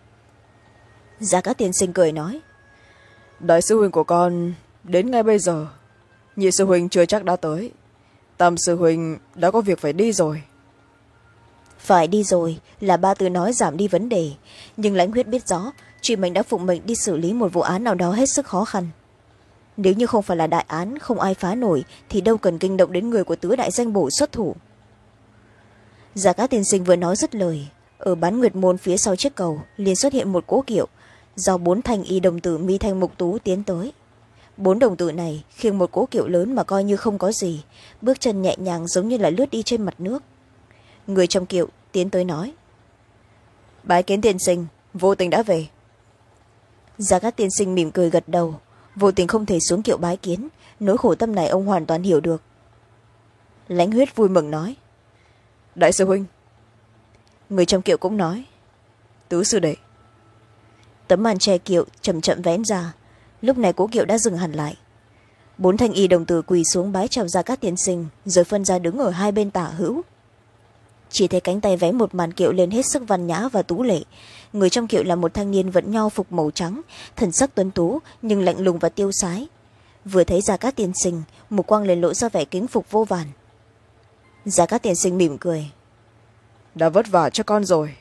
Gia Cát tiên sinh cười nói: Đại sư huynh của con đến ngay bây giờ, nhị sư huynh chưa chắc đã tới, tam sư huynh đã có việc phải đi rồi. Phải đi rồi là ba từ nói giảm đi vấn đề, nhưng Lãnh Huyết biết rõ truy mệnh đã phụng mệnh đi xử lý một vụ án nào đó hết sức khó khăn. Nếu như không phải là đại án không ai phá nổi thì đâu cần kinh động đến người của tứ đại danh bổ xuất thủ. Gia Cát tiên sinh vừa nói dứt lời, ở bán nguyệt môn phía sau chiếc cầu liền xuất hiện một cỗ kiệu do bốn thanh y đồng tử mi thanh mục tú tiến tới. Bốn đồng tử này khiêng một cỗ kiệu lớn mà coi như không có gì, bước chân nhẹ nhàng giống như là lướt đi trên mặt nước. Người trong kiệu tiến tới nói: Bái kiến tiên sinh, Vô Tình đã về. Gia Cát tiên sinh mỉm cười gật đầu. Vô Tình không thể xuống kiệu bái kiến, nỗi khổ tâm này ông hoàn toàn hiểu được. Lãnh Huyết vui mừng nói: Đại sư huynh. Người trong kiệu cũng nói: Tứ sư đệ. Tấm màn che kiệu chậm chậm vén ra, lúc này cố kiệu đã dừng hẳn lại. Bốn thanh y đồng tử quỳ xuống bái chào Gia Cát tiên sinh, rồi phân ra đứng ở hai bên tả hữu. Chỉ thấy cánh tay vén một màn kiệu lên hết sức văn nhã và tú lệ. Người trong kiệu là một thanh niên vẫn nho phục màu trắng, thần sắc tuấn tú nhưng lạnh lùng và tiêu sái. Vừa thấy Gia Cát tiên sinh, mục quang liền lộ ra vẻ kính phục vô vàn. Gia Cát tiên sinh mỉm cười: Đã vất vả cho con rồi.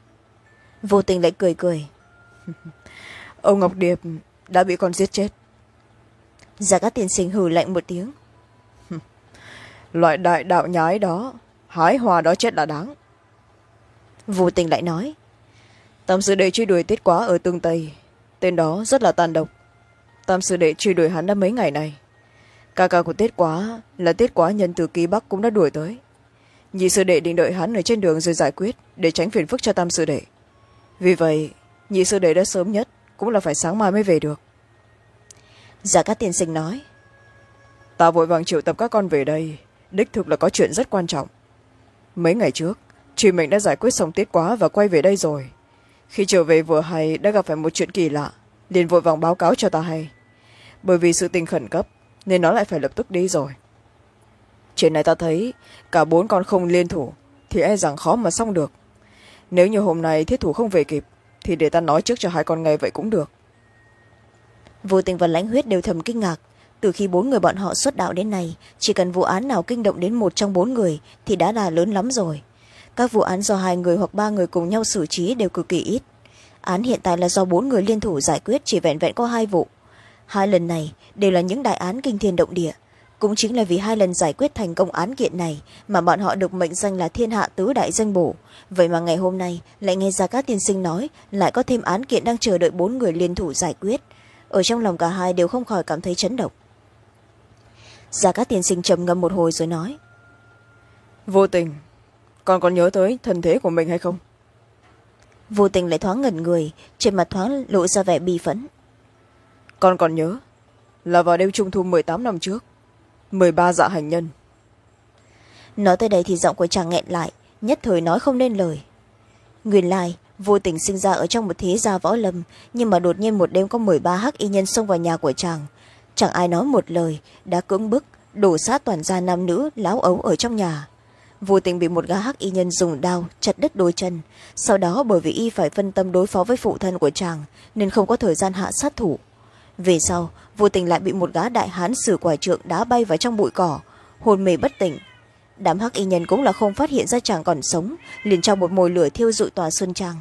Vô Tình lại cười cười: Ông Ngọc Điệp đã bị con giết chết. Gia Cát tiên sinh hừ lạnh một tiếng: Loại đại đạo nhái đó, hái hoa đó chết là đáng. Vô Tình lại nói: Tam sư đệ truy đuổi Tiết Quá ở Tương Tây, tên đó rất là tàn độc. Tam sư đệ truy đuổi hắn đã mấy ngày này. Ca ca của Tiết Quá là Tiết Quá nhân từ Ký Bắc cũng đã đuổi tới. Nhị sư đệ định đợi hắn ở trên đường rồi giải quyết, để tránh phiền phức cho tam sư đệ. Vì vậy nhị sư đệ đã sớm nhất cũng là phải sáng mai mới về được. Gia Cát tiên sinh nói: Ta vội vàng triệu tập các con về đây, đích thực là có chuyện rất quan trọng. Mấy ngày trước truy mệnh đã giải quyết xong Tiết Quá và quay về đây rồi. Khi trở về vừa hay đã gặp phải một chuyện kỳ lạ, liền vội vàng báo cáo cho ta hay. Bởi vì sự tình khẩn cấp nên nó lại phải lập tức đi rồi. Chuyện này ta thấy cả bốn con không liên thủ thì e rằng khó mà xong được. Nếu như hôm nay thiết thủ không về kịp thì để ta nói trước cho hai con nghe vậy cũng được. Vô Tình và Lãnh Huyết đều thầm kinh ngạc. Từ khi bốn người bọn họ xuất đạo đến nay, chỉ cần vụ án nào kinh động đến một trong bốn người thì đã là lớn lắm rồi. Các vụ án do hai người hoặc ba người cùng nhau xử trí đều cực kỳ ít. Án hiện tại là do bốn người liên thủ giải quyết chỉ vẹn vẹn có hai vụ. Hai lần này đều là những đại án kinh thiên động địa. Cũng chính là vì hai lần giải quyết thành công án kiện này mà bọn họ được mệnh danh là thiên hạ tứ đại danh bổ. Vậy mà ngày hôm nay lại nghe Gia Cát tiên sinh nói lại có thêm án kiện đang chờ đợi bốn người liên thủ giải quyết. Ở trong lòng cả hai đều không khỏi cảm thấy chấn động. Gia Cát tiên sinh trầm ngâm một hồi rồi nói: Vô Tình, con còn nhớ tới thân thế của mình hay không? Vô Tình lại thoáng ngẩn người, trên mặt thoáng lộ ra vẻ bi phẫn. Con còn nhớ là vào đêm trung thu mười tám năm trước, mười ba dạ hành nhân. Nói tới đây thì giọng của chàng nghẹn lại, nhất thời nói không nên lời. Nguyên lai Vô Tình sinh ra ở trong một thế gia võ lâm, nhưng mà đột nhiên một đêm có mười ba hắc y nhân xông vào nhà của chàng. Chẳng ai nói một lời, đã cưỡng bức đổ sát toàn gia nam nữ láo ấu ở trong nhà. Vô Tình bị một gã hắc y nhân dùng đao chặt đứt đôi chân. Sau đó bởi vì y phải phân tâm đối phó với phụ thân của chàng nên không có thời gian hạ sát thủ. Về sau Vô Tình lại bị một gã đại hán sử quải trượng đá bay vào trong bụi cỏ, hôn mê bất tỉnh. Đám hắc y nhân cũng là không phát hiện ra chàng còn sống, liền cho một mồi lửa thiêu rụi tòa sơn trang.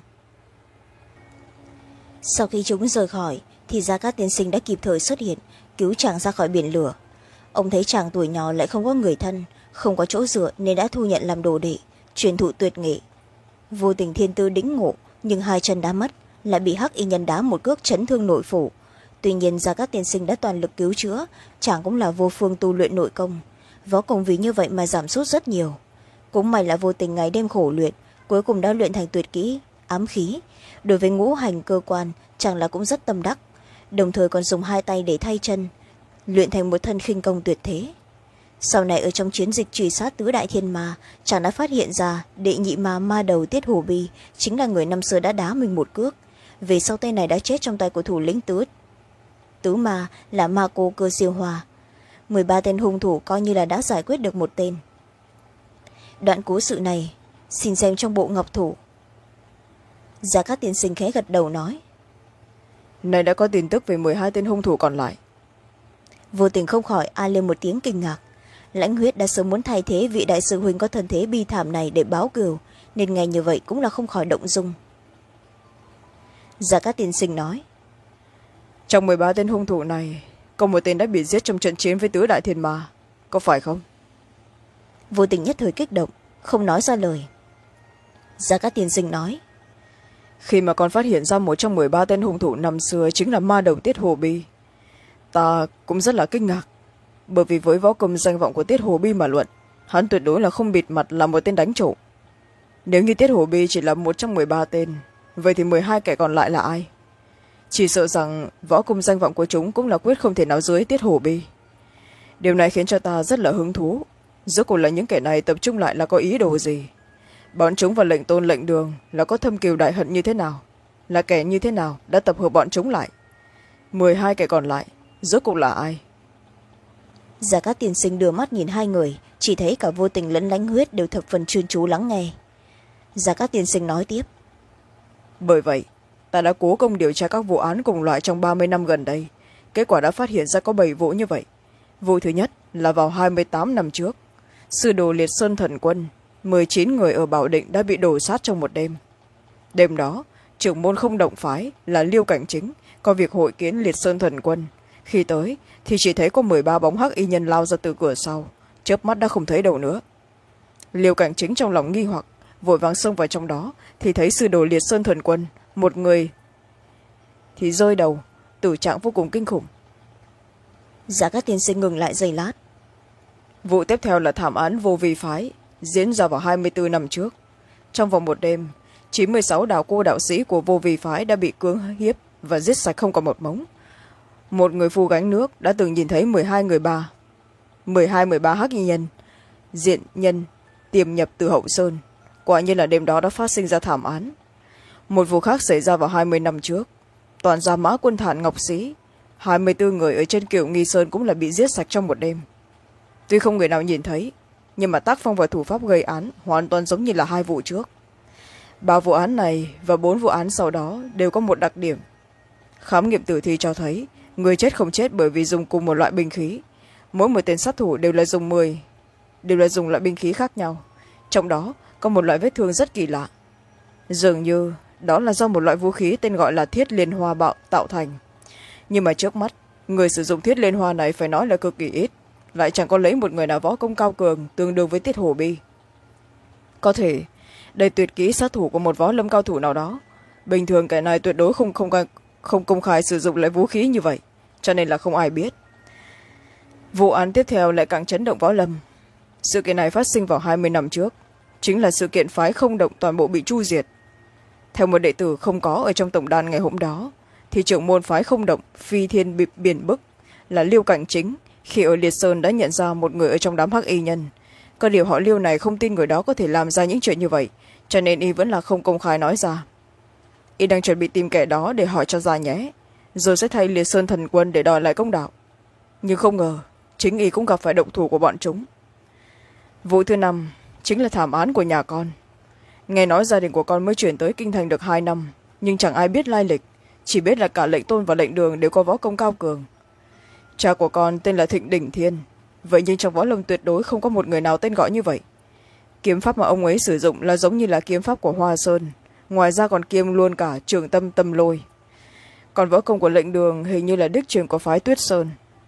Sau khi chúng rời khỏi thì Gia Cát tiên sinh đã kịp thời xuất hiện, cứu chàng ra khỏi biển lửa. Ông thấy chàng tuổi nhỏ lại không có người thân, không có chỗ dựa nên đã thu nhận làm đồ đệ, truyền thụ tuyệt nghệ. Vô Tình thiên tư đĩnh ngộ, nhưng hai chân đã mất, lại bị hắc y nhân đá một cước chấn thương nội phủ. Tuy nhiên Gia Cát tiên sinh đã toàn lực cứu chữa, chàng cũng là vô phương tu luyện nội công, võ công vì như vậy mà giảm sút rất nhiều. Cũng may là Vô Tình ngày đêm khổ luyện, cuối cùng đã luyện thành tuyệt kỹ ám khí. Đối với ngũ hành cơ quan chàng là cũng rất tâm đắc, đồng thời còn dùng hai tay để thay chân, luyện thành một thân khinh công tuyệt thế. Sau này ở trong chiến dịch truy sát tứ đại thiên ma, chàng đã phát hiện ra đệ nhị ma ma đầu Tiết Hồ Bi chính là người năm xưa đã đá mình một cước. Về sau tay này đã chết trong tay của thủ lĩnh tứ tứ ma là ma cô Cơ Siêu Hòa. mười ba tên hung thủ coi như là đã giải quyết được một tên. Đoạn cố sự này xin xem trong bộ ngọc thủ. Gia Cát tiên sinh khẽ gật đầu nói: Này đã có tin tức về mười hai tên hung thủ còn lại. Vô Tình không khỏi a lên một tiếng kinh ngạc. Lãnh Huyết đã sớm muốn thay thế vị đại sư huynh có thân thế bi thảm này để báo cừu, nên nghe như vậy cũng là không khỏi động dung. Gia Cát tiên sinh nói. Trong mười ba tên hung thủ này có một tên đã bị giết trong trận chiến với tứ đại thiên ma, có phải không? Vô Tình nhất thời kích động, không nói ra lời. Gia Cát tiên sinh nói. Khi mà con phát hiện ra một trong mười ba tên hung thủ năm xưa chính là ma đầu Tiết Hồ Bi, ta cũng rất là kinh ngạc, bởi vì với võ công danh vọng của Tiết Hồ Bi mà luận, hắn tuyệt đối là không bịt mặt là một tên đánh trộm. Nếu như Tiết Hồ Bi chỉ là một trong mười ba tên, vậy thì mười hai kẻ còn lại là ai? Chỉ sợ rằng võ công danh vọng của chúng cũng là quyết không thể nào dưới Tiết Hồ Bi. Điều này khiến cho ta rất là hứng thú. Rốt cuộc là những kẻ này tập trung lại là có ý đồ gì? Bọn chúng và lệnh tôn lệnh đường là có thâm cừu đại hận như thế nào? Là kẻ như thế nào đã tập hợp bọn chúng lại? mười hai kẻ còn lại rốt cuộc là ai? Gia Cát tiên sinh đưa mắt nhìn hai người, chỉ thấy cả Vô Tình lẫn Lãnh Huyết đều thập phần chuyên chú lắng nghe. Gia Cát tiên sinh nói tiếp. Bởi vậy ta đã cố công điều tra các vụ án cùng loại trong ba mươi năm gần đây, kết quả đã phát hiện ra có bảy vụ như vậy. Vụ thứ nhất là vào hai mươi tám năm trước, sư đồ Liệt Sơn Thần Quân mười chín người ở Bảo Định đã bị đổ sát trong một đêm. Đêm đó trưởng môn không động phái là Liêu Cảnh Chính có việc hội kiến Liệt Sơn Thần Quân. Khi tới thì chỉ thấy có mười ba bóng hắc y nhân lao ra từ cửa sau, chớp mắt đã không thấy đâu nữa. Liêu Cảnh Chính trong lòng nghi hoặc, vội vàng xông vào trong đó thì thấy sư đồ Liệt Sơn Thần Quân một người thì rơi đầu, tử trạng vô cùng kinh khủng. Gia Cát tiên sinh ngừng lại giây lát. Vụ tiếp theo là thảm án Vô Vi phái, diễn ra vào hai mươi bốn năm trước. Trong vòng một đêm, chín mươi sáu đạo cô đạo sĩ của Vô Vi phái đã bị cưỡng hiếp và giết sạch không còn một mống. Một người phu gánh nước đã từng nhìn thấy mười hai người ba mười hai mười ba hắc y nhân diện nhân tiềm nhập từ Hậu Sơn. Quả nhiên là đêm đó đã phát sinh ra thảm án. Một vụ khác xảy ra vào hai mươi năm trước, toàn gia mã quân thản Ngọc Sĩ, hai mươi bốn người ở trên Kiều Nghi Sơn cũng là bị giết sạch trong một đêm. Tuy không người nào nhìn thấy, nhưng mà tác phong và thủ pháp gây án hoàn toàn giống như là hai vụ trước. Ba vụ án này và bốn vụ án sau đó đều có một đặc điểm. Khám nghiệm tử thi cho thấy người chết không chết bởi vì dùng cùng một loại binh khí. Mỗi một tên sát thủ đều là dùng mười đều là dùng loại binh khí khác nhau, trong đó có một loại vết thương rất kỳ lạ. Dường như đó là do một loại vũ khí tên gọi là thiết liên hoa bạo tạo thành. Nhưng mà trước mắt, người sử dụng thiết liên hoa này phải nói là cực kỳ ít, lại chẳng có lấy một người nào võ công cao cường tương đương với Tiết Hồ Bi. Có thể đây tuyệt kỹ sát thủ của một võ lâm cao thủ nào đó. Bình thường kẻ này tuyệt đối không, không, không công khai sử dụng loại vũ khí như vậy, cho nên là không ai biết. Vụ án tiếp theo lại càng chấn động võ lâm. Sự kiện này phát sinh vào hai mươi năm trước, chính là sự kiện phái Không Động toàn bộ bị tru diệt. Theo một đệ tử không có ở trong tổng đàn ngày hôm đó, thì trưởng môn phái Không Động phi thiên bịp biển bức là Liêu Cảnh Chính khi ở Liệt Sơn đã nhận ra một người ở trong đám hắc y nhân. Có điều họ Liêu này không tin người đó có thể làm ra những chuyện như vậy, cho nên y vẫn là không công khai nói ra. Y đang chuẩn bị tìm kẻ đó để hỏi cho ra nhé, rồi sẽ thay Liệt Sơn Thần Quân để đòi lại công đạo. Nhưng không ngờ chính y cũng gặp phải động thủ của bọn chúng. Vụ thứ năm chính là thảm án của nhà con. Nghe nói gia đình của con mới chuyển tới kinh thành được hai năm, nhưng chẳng ai biết lai lịch, chỉ biết là cả lệnh tôn và lệnh đường đều có võ công cao cường. Cha của con tên là Thịnh Đỉnh Thiên, vậy nhưng trong võ lâm tuyệt đối không có một người nào tên gọi như vậy. Kiếm pháp mà ông ấy sử dụng là giống như là kiếm pháp của Hoa Sơn, ngoài ra còn kiêm luôn cả Trường Tâm Tâm Lôi. Còn võ công của lệnh đường hình như là đích truyền của phái Tuyết Sơn.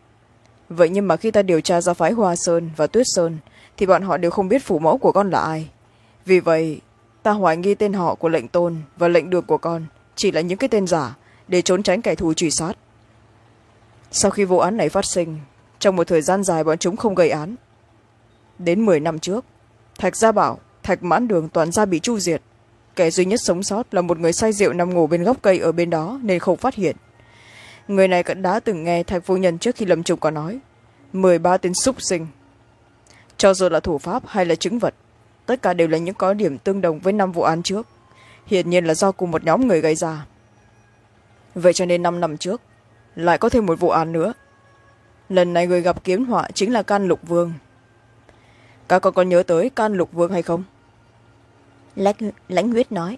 Vậy nhưng mà khi ta điều tra ra phái Hoa Sơn và Tuyết Sơn thì bọn họ đều không biết phụ mẫu của con là ai. Vì vậy ta hoài nghi tên họ của lệnh tôn và lệnh đường của con chỉ là những cái tên giả để trốn tránh kẻ thù truy sát. Sau khi vụ án này phát sinh, trong một thời gian dài bọn chúng không gây án. Đến mười năm trước, Thạch Gia Bảo, Thạch Mãn Đường toàn gia bị tru diệt. Kẻ duy nhất sống sót là một người say rượu nằm ngủ bên gốc cây ở bên đó nên không phát hiện. Người này cũng đã từng nghe Thạch phu nhân trước khi lâm chung có nói mười ba tên súc sinh. Cho dù là thủ pháp hay là chứng vật, tất cả đều là những có điểm tương đồng với năm vụ án trước, hiển nhiên là do cùng một nhóm người gây ra. Vậy cho nên năm năm trước lại có thêm một vụ án nữa. Lần này người gặp kiếm họa chính là Can Lục Vương. Các con có nhớ tới Can Lục Vương hay không? Lãnh, Lãnh Huyết nói.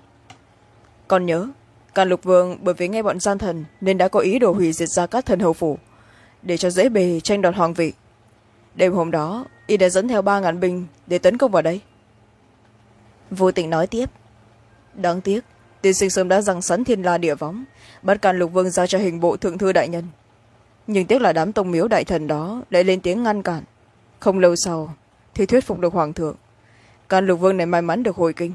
Con nhớ Can Lục Vương bởi vì nghe bọn gian thần nên đã có ý đồ hủy diệt Gia Cát Thần Hầu Phủ để cho dễ bề tranh đoạt hoàng vị. Đêm hôm đó y đã dẫn theo ba ngàn binh để tấn công vào đây. Vô Tình nói tiếp. Đáng tiếc tiên sinh sớm đã giằng sẵn thiên la địa võng, bắt Can Lục Vương ra cho hình bộ thượng thư đại nhân. Nhưng tiếc là đám tông miếu đại thần đó lại lên tiếng ngăn cản. Không lâu sau thì thuyết phục được hoàng thượng. Can Lục Vương này may mắn được hồi kinh.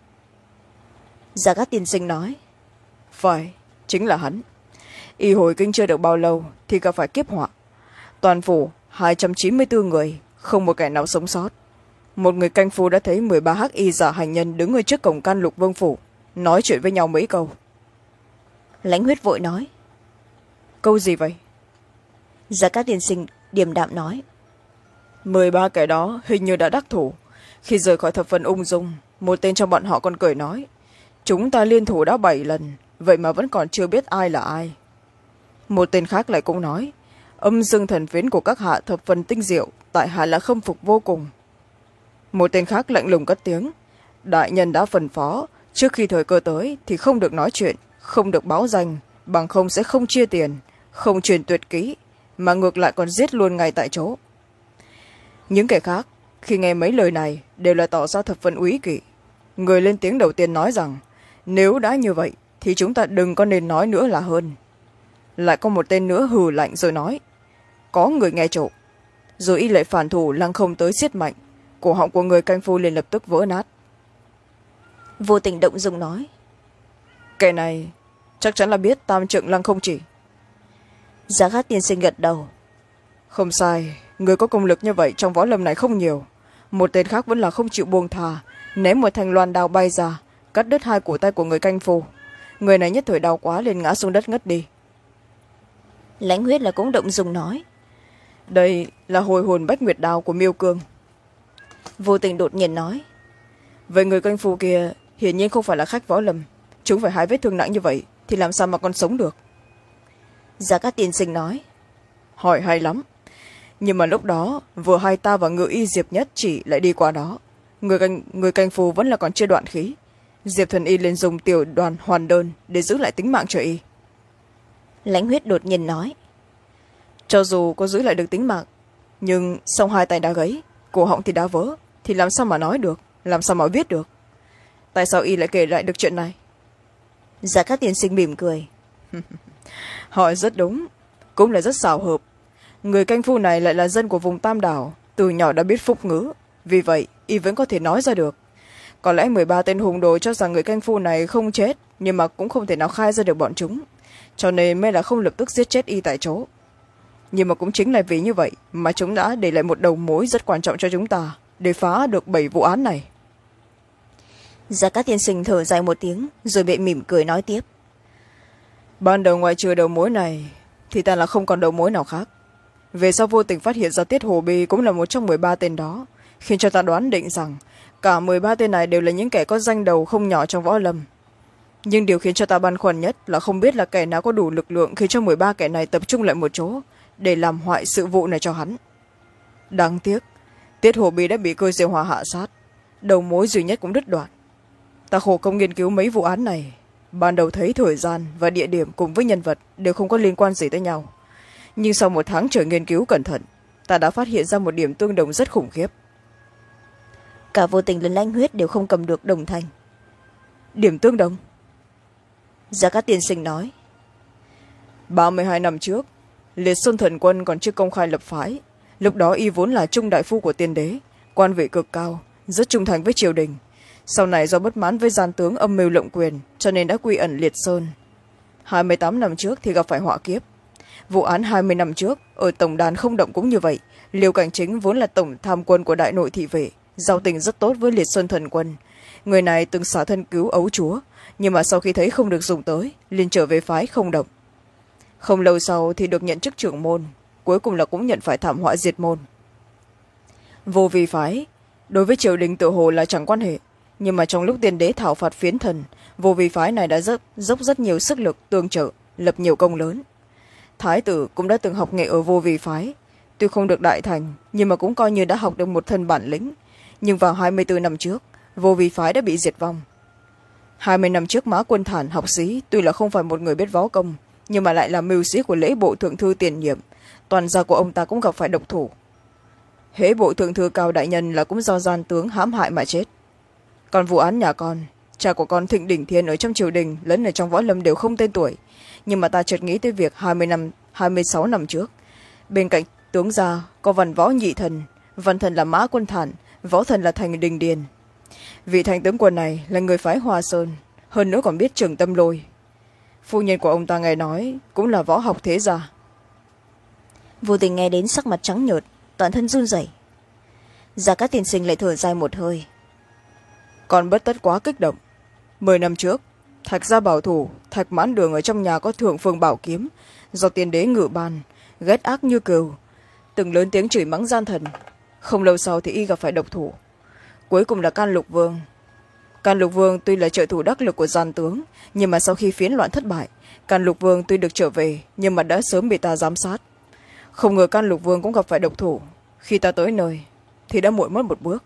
Gia Cát tiên sinh nói. Phải, chính là hắn. Y hồi kinh chưa được bao lâu thì gặp phải kiếp họa. Toàn phủ hai trăm chín mươi bốn người, không một kẻ nào sống sót. Một người canh phu đã thấy mười ba hắc y giả hành nhân đứng ở trước cổng Can Lục Vương phủ, nói chuyện với nhau mấy câu. Lãnh Huyết vội nói. Câu gì vậy? Gia Cát tiên sinh điềm đạm nói. mười ba kẻ đó hình như đã đắc thủ. Khi rời khỏi thập phần ung dung, một tên trong bọn họ còn cười nói, chúng ta liên thủ đã bảy lần, vậy mà vẫn còn chưa biết ai là ai. Một tên khác lại cũng nói, âm dương thần phiến của các hạ thập phần tinh diệu, tại hạ là khâm phục vô cùng. Một tên khác lạnh lùng cất tiếng, đại nhân đã phân phó, trước khi thời cơ tới thì không được nói chuyện, không được báo danh, bằng không sẽ không chia tiền, không truyền tuyệt ký, mà ngược lại còn giết luôn ngay tại chỗ. Những kẻ khác khi nghe mấy lời này đều là tỏ ra thập phần úy kỵ. Người lên tiếng đầu tiên nói rằng, nếu đã như vậy thì chúng ta đừng có nên nói nữa là hơn. Lại có một tên nữa hừ lạnh rồi nói, có người nghe trộm. Rồi y lại phản thủ lăng không tới siết mạnh, cổ họng của người canh phu liền lập tức vỡ nát. Vô Tình động dung nói, kẻ này chắc chắn là biết tam trượng lăng không chỉ. Gia Cát tiên sinh gật đầu. Không sai, người có công lực như vậy trong võ lâm này không nhiều. Một tên khác vẫn là không chịu buông thà, ném một thanh loan đao bay ra, cắt đứt hai cổ tay của người canh phu. Người này nhất thời đau quá liền ngã xuống đất ngất đi. Lãnh Huyết là cũng động dung nói, đây là hồi hồn bách nguyệt đao của Miêu Cương. Vô Tình đột nhiên nói, vậy người canh phu kia hiển nhiên không phải là khách võ lâm, chúng phải hai vết thương nặng như vậy thì làm sao mà còn sống được. Gia Cát tiên sinh nói, hỏi hay lắm, nhưng mà lúc đó vừa hai ta và ngự y Diệp Nhất chỉ lại đi qua đó, người canh, người canh phu vẫn là còn chưa đoạn khí. Diệp thần y liền dùng tiểu đoàn hoàn đơn để giữ lại tính mạng cho y. Lãnh Huyết đột nhiên nói, cho dù có giữ lại được tính mạng, nhưng song hai tay đã gãy, cổ họng thì đã vỡ, thì làm sao mà nói được, làm sao mà viết được. Tại sao y lại kể lại được chuyện này? Gia Cát tiên sinh mỉm cười. Hỏi rất đúng, cũng là rất xảo hợp. Người canh phu này lại là dân của vùng Tam Đảo, từ nhỏ đã biết phúc ngữ, vì vậy y vẫn có thể nói ra được. Có lẽ mười ba tên hùng đồ cho rằng người canh phu này không chết, nhưng mà cũng không thể nào khai ra được bọn chúng, cho nên mới là không lập tức giết chết y tại chỗ. Nhưng mà cũng chính là vì như vậy mà chúng đã để lại một đầu mối rất quan trọng cho chúng ta để phá được bảy vụ án này. Gia Cát tiên sinh thở dài một tiếng rồi bị mỉm cười nói tiếp, ban đầu ngoại trừ đầu mối này thì ta là không còn đầu mối nào khác. Về sau vô tình phát hiện ra Tiết Hồ Bi cũng là một trong mười ba tên đó, khiến cho ta đoán định rằng cả mười ba tên này đều là những kẻ có danh đầu không nhỏ trong võ lâm. Nhưng điều khiến cho ta băn khoăn nhất là không biết là kẻ nào có đủ lực lượng khiến cho mười ba kẻ này tập trung lại một chỗ để làm hoại sự vụ này cho hắn. Đáng tiếc Tiết Hồ Bi đã bị Cơ Diêu Hoa hạ sát, đầu mối duy nhất cũng đứt đoạn. Ta khổ công nghiên cứu mấy vụ án này, ban đầu thấy thời gian và địa điểm cùng với nhân vật đều không có liên quan gì tới nhau, nhưng sau một tháng trời nghiên cứu cẩn thận, ta đã phát hiện ra một điểm tương đồng rất khủng khiếp. Cả Vô Tình lẫn Lãnh Huyết đều không cầm được đồng thanh. Điểm tương đồng? Gia Cát tiên sinh nói, ba mươi hai năm trước, Liệt Xuân Thần Quân còn chưa công khai lập phái. Lúc đó y vốn là trung đại phu của tiên đế, quan vị cực cao, rất trung thành với triều đình. Sau này do bất mãn với gian tướng âm mưu lộng quyền cho nên đã quy ẩn Liệt Sơn. hai mươi tám năm trước thì gặp phải họa kiếp. Vụ án hai mươi năm trước ở tổng đàn không động cũng như vậy. Liêu Cảnh Chính vốn là tổng tham quân của đại nội thị vệ, giao tình rất tốt với Liệt Xuân Thần Quân. Người này từng xả thân cứu ấu chúa, nhưng mà sau khi thấy không được dùng tới liền trở về phái không động. Không lâu sau thì được nhận chức trưởng môn, cuối cùng là cũng nhận phải thảm họa diệt môn. Vô vi phái đối với triều đình tự hồ là chẳng quan hệ, nhưng mà trong lúc tiên đế thảo phạt phiến thần, vô vi phái này đã dốc, dốc rất nhiều sức lực tương trợ, lập nhiều công lớn. Thái tử cũng đã từng học nghệ ở vô vi phái, tuy không được đại thành nhưng mà cũng coi như đã học được một thân bản lĩnh. Nhưng vào hai mươi bốn năm trước, vô vi phái đã bị diệt vong. hai mươi năm trước, Mã Quân Thản học sĩ tuy là không phải một người biết võ công, nhưng mà lại là mưu sĩ của lễ bộ thượng thư tiền nhiệm, toàn gia của ông ta cũng gặp phải độc thủ. Hễ bộ thượng thư Cao đại nhân là cũng do gian tướng hãm hại mà chết. Còn vụ án nhà con, cha của con Thịnh Đỉnh Thiên ở trong triều đình lẫn ở trong võ lâm đều không tên tuổi, nhưng mà ta chợt nghĩ tới việc hai mươi năm hai mươi sáu năm trước bên cạnh tướng gia có văn võ nhị thần, văn thần là Mã Quân Thản, võ thần là Thành Đình Điền. Vị thành tướng quân này là người phái Hoa Sơn, hơn nữa còn biết Trường Tâm Lôi. Phu nhân của ông ta nghe nói cũng là võ học thế gia. Vô Tình nghe đến sắc mặt trắng nhợt, toàn thân run rẩy. Gia Cát tiên sinh lại thở dài một hơi. Còn bất tất quá kích động. Mười năm trước, Thạch gia bảo thủ, Thạch Mãn Đường ở trong nhà có thượng phương bảo kiếm, do tiên đế ngự ban, ghét ác như cừu, từng lớn tiếng chửi mắng gian thần. Không lâu sau thì y gặp phải độc thủ, cuối cùng là Can Lục Vương. Can Lục Vương tuy là trợ thủ đắc lực của gian tướng, nhưng mà sau khi phiến loạn thất bại, Can Lục Vương tuy được trở về nhưng mà đã sớm bị ta giám sát. Không ngờ Can Lục Vương cũng gặp phải độc thủ, khi ta tới nơi thì đã muộn mất một bước.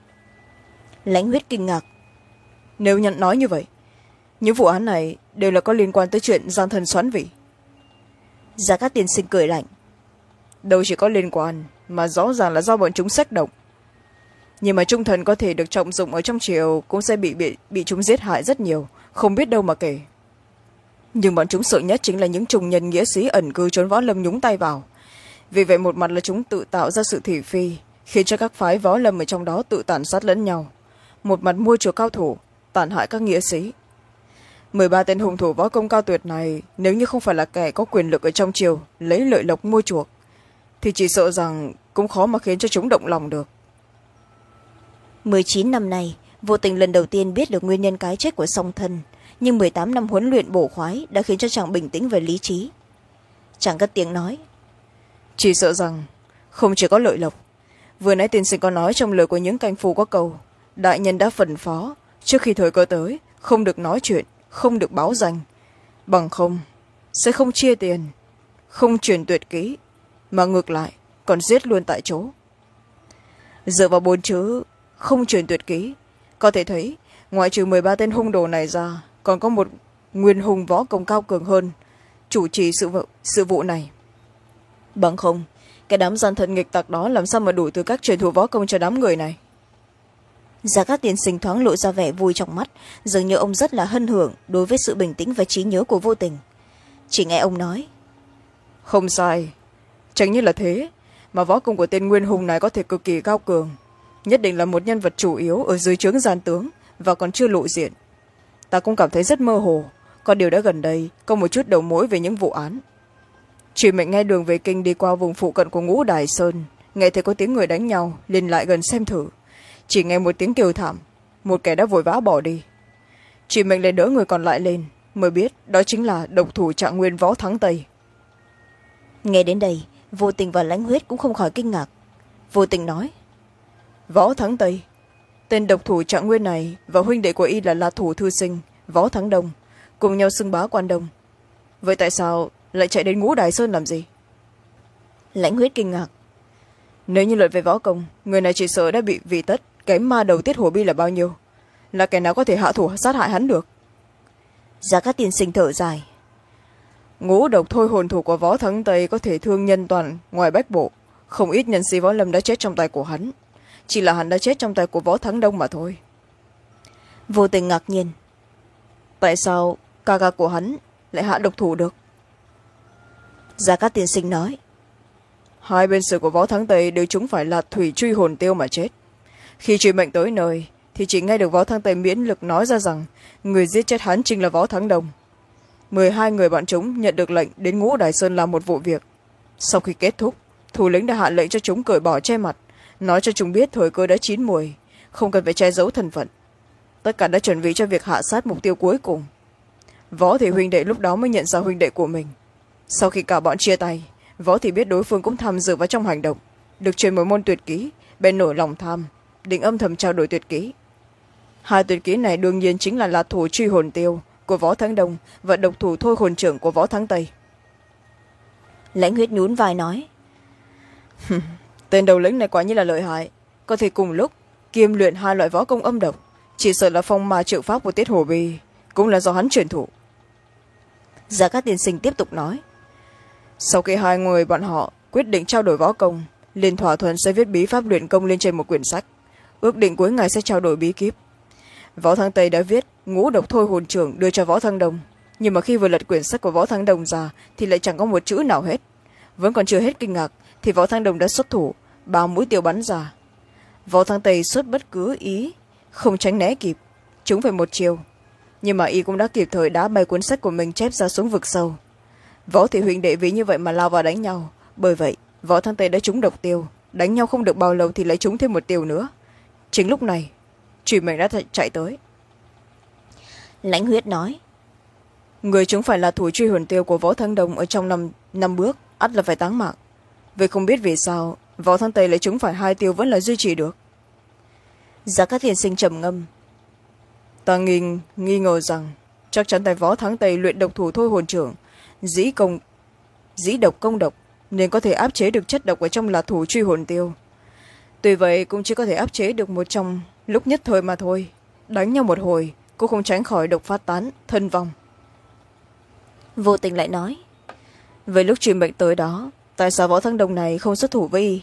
Lãnh Huyết kinh ngạc. Nếu nhận nói như vậy, những vụ án này đều là có liên quan tới chuyện gian thần xoán vị. Gia Cát tiên sinh cười lạnh. Đâu chỉ có liên quan, mà rõ ràng là do bọn chúng sách động. Nhưng mà trung thần có thể được trọng dụng ở trong triều cũng sẽ bị, bị bị chúng giết hại rất nhiều, không biết đâu mà kể. Nhưng bọn chúng sợ nhất chính là những trùng nhân nghĩa sĩ ẩn cư trốn võ lâm nhúng tay vào. Vì vậy một mặt là chúng tự tạo ra sự thị phi, khiến cho các phái võ lâm ở trong đó tự tàn sát lẫn nhau, một mặt mua chuộc cao thủ, tàn hại các nghĩa sĩ. mười ba tên hung thủ võ công cao tuyệt này, nếu như không phải là kẻ có quyền lực ở trong triều lấy lợi lộc mua chuộc, thì chỉ sợ rằng cũng khó mà khiến cho chúng động lòng được. mười chín năm nay, Vô Tình lần đầu tiên biết được nguyên nhân cái chết của song thân, nhưng mười tám năm huấn luyện bổ khoái đã khiến cho chàng bình tĩnh về lý trí. Chàng cất tiếng nói. Chỉ sợ rằng không chỉ có lợi lộc. Vừa nãy tiên sinh có nói trong lời của những canh phu có câu, đại nhân đã phân phó trước khi thời cơ tới không được nói chuyện, không được báo danh, bằng không sẽ không chia tiền, không truyền tuyệt kỹ, mà ngược lại còn giết luôn tại chỗ. Dựa vào bốn chữ không truyền tuyệt kỹ, có thể thấy ngoại trừ mười ba tên hung đồ này ra, còn có một nguyên hùng võ công cao cường hơn chủ trì sự, vụ, sự vụ này. Bằng không, cái đám gian thần nghịch tặc đó làm sao mà đủ tư cách truyền thụ võ công cho đám người này. Gia Cát tiên sinh thoáng lộ ra vẻ vui trong mắt, dường như ông rất là hân hưởng đối với sự bình tĩnh và trí nhớ của Vô Tình. Chỉ nghe ông nói. Không sai, chẳng như là thế mà võ công của tên nguyên hùng này có thể cực kỳ cao cường, nhất định là một nhân vật chủ yếu ở dưới trướng gian tướng và còn chưa lộ diện. Ta cũng cảm thấy rất mơ hồ, có điều đã gần đây có một chút đầu mối về những vụ án. Chỉ mệnh nghe đường về kinh đi qua vùng phụ cận của Ngũ Đài Sơn, nghe thấy có tiếng người đánh nhau, liền lại gần xem thử. Chỉ nghe một tiếng kêu thảm, một kẻ đã vội vã bỏ đi. Chỉ mệnh lại đỡ người còn lại lên, mới biết đó chính là độc thủ Trạng Nguyên Võ Thắng Tây. Nghe đến đây, Vô Tình và Lãnh Huyết cũng không khỏi kinh ngạc. Vô Tình nói. Võ Thắng Tây, tên độc thủ Trạng Nguyên này và huynh đệ của y là La Thủ Thư Sinh, Võ Thắng Đông, cùng nhau xưng bá Quan Đông. Vậy tại sao lại chạy đến Ngũ Đài Sơn làm gì? Lãnh Huyết kinh ngạc. Nếu như luận về võ công, người này chỉ sợ đã bị vì tất kém ma đầu Tiết Hồ Bi là bao nhiêu, là kẻ nào có thể hạ thủ sát hại hắn được. Gia Cát tiên sinh thở dài. Ngũ độc thôi hồn thủ của Võ Thắng Tây có thể thương nhân toàn ngoài bách bộ, không ít nhân sĩ võ lâm đã chết trong tay của hắn, chỉ là hắn đã chết trong tay của Võ Thắng Đông mà thôi. Vô Tình ngạc nhiên. Tại sao ca ca của hắn lại hạ độc thủ được? Gia Cát tiên sinh nói. Hai bên sử của Võ Thắng Tây đều chúng phải là thủy truy hồn tiêu mà chết. Khi truy mệnh tới nơi thì chỉ nghe được Võ Thắng Tây miễn lực nói ra rằng người giết chết hắn chính là Võ Thắng Đông. mười hai người bọn chúng nhận được lệnh đến Ngũ Đài Sơn làm một vụ việc. Sau khi kết thúc, thủ lĩnh đã hạ lệnh cho chúng cởi bỏ che mặt, nói cho chúng biết thời cơ đã chín muồi, không cần phải che giấu thân phận. Tất cả đã chuẩn bị cho việc hạ sát mục tiêu cuối cùng. Võ Thị huynh đệ lúc đó mới nhận ra huynh đệ của mình. Sau khi cả bọn chia tay, Võ Thị biết đối phương cũng tham dự vào trong hành động, được truyền một môn tuyệt kỹ, bèn nổi lòng tham, định âm thầm trao đổi tuyệt kỹ. Hai tuyệt kỹ này đương nhiên chính là là thủ truy hồn tiêu của Võ Thắng Đông và độc thủ thôi hồn trưởng của Võ Thắng Tây. Lãnh Huyết nhún vai nói. Tên đầu lĩnh này quả nhiên là lợi hại, có thể cùng lúc kiêm luyện hai loại võ công âm độc, chỉ sợ là phong ma triệu pháp của Tiết Hồ Bi cũng là do hắn truyền thụ. Gia Cát tiên sinh tiếp tục nói. Sau khi hai người bọn họ quyết định trao đổi võ công, liền thỏa thuận sẽ viết bí pháp luyện công lên trên một quyển sách, ước định cuối ngày sẽ trao đổi bí kíp. võ thăng tây đã viết ngũ độc thôi hồn trưởng đưa cho võ thăng đồng, nhưng mà khi vừa lật quyển sách của võ thăng đồng ra thì lại chẳng có một chữ nào hết. Vẫn còn chưa hết kinh ngạc thì võ thăng đồng đã xuất thủ, ba mũi tiêu bắn ra. Võ thăng tây xuất bất cứ ý không tránh né kịp, chúng phải một chiều, nhưng mà y cũng đã kịp thời đá bay cuốn sách của mình chép ra xuống vực sâu. Võ thị huynh đệ vì như vậy mà lao vào đánh nhau, bởi vậy võ thăng tây đã trúng độc tiêu. Đánh nhau không được bao lâu thì lại trúng thêm một tiêu nữa. Chính lúc này Trùy Mệnh đã chạy tới. Lãnh Huyết nói, người chúng phải là thủ truy hồn tiêu của võ thăng đồng ở trong năm, năm bước, ắt là phải táng mạng. Vậy không biết vì sao võ thăng tây lại chúng phải hai tiêu vẫn là duy trì được. Giá Các Tiên Sinh trầm ngâm, ta nghi, nghi ngờ rằng chắc chắn tại võ thắng tây luyện độc thủ thôi hồn trưởng, dĩ công dĩ độc công độc, nên có thể áp chế được chất độc ở trong là thủ truy hồn tiêu. Tuy vậy cũng chỉ có thể áp chế được một trong lúc nhất thời mà thôi. Đánh nhau một hồi cũng không tránh khỏi độc phát tán thân vong. Vô Tình lại nói, vậy lúc Trùy Mệnh tới đó, tại sao võ thăng đồng này không xuất thủ với y?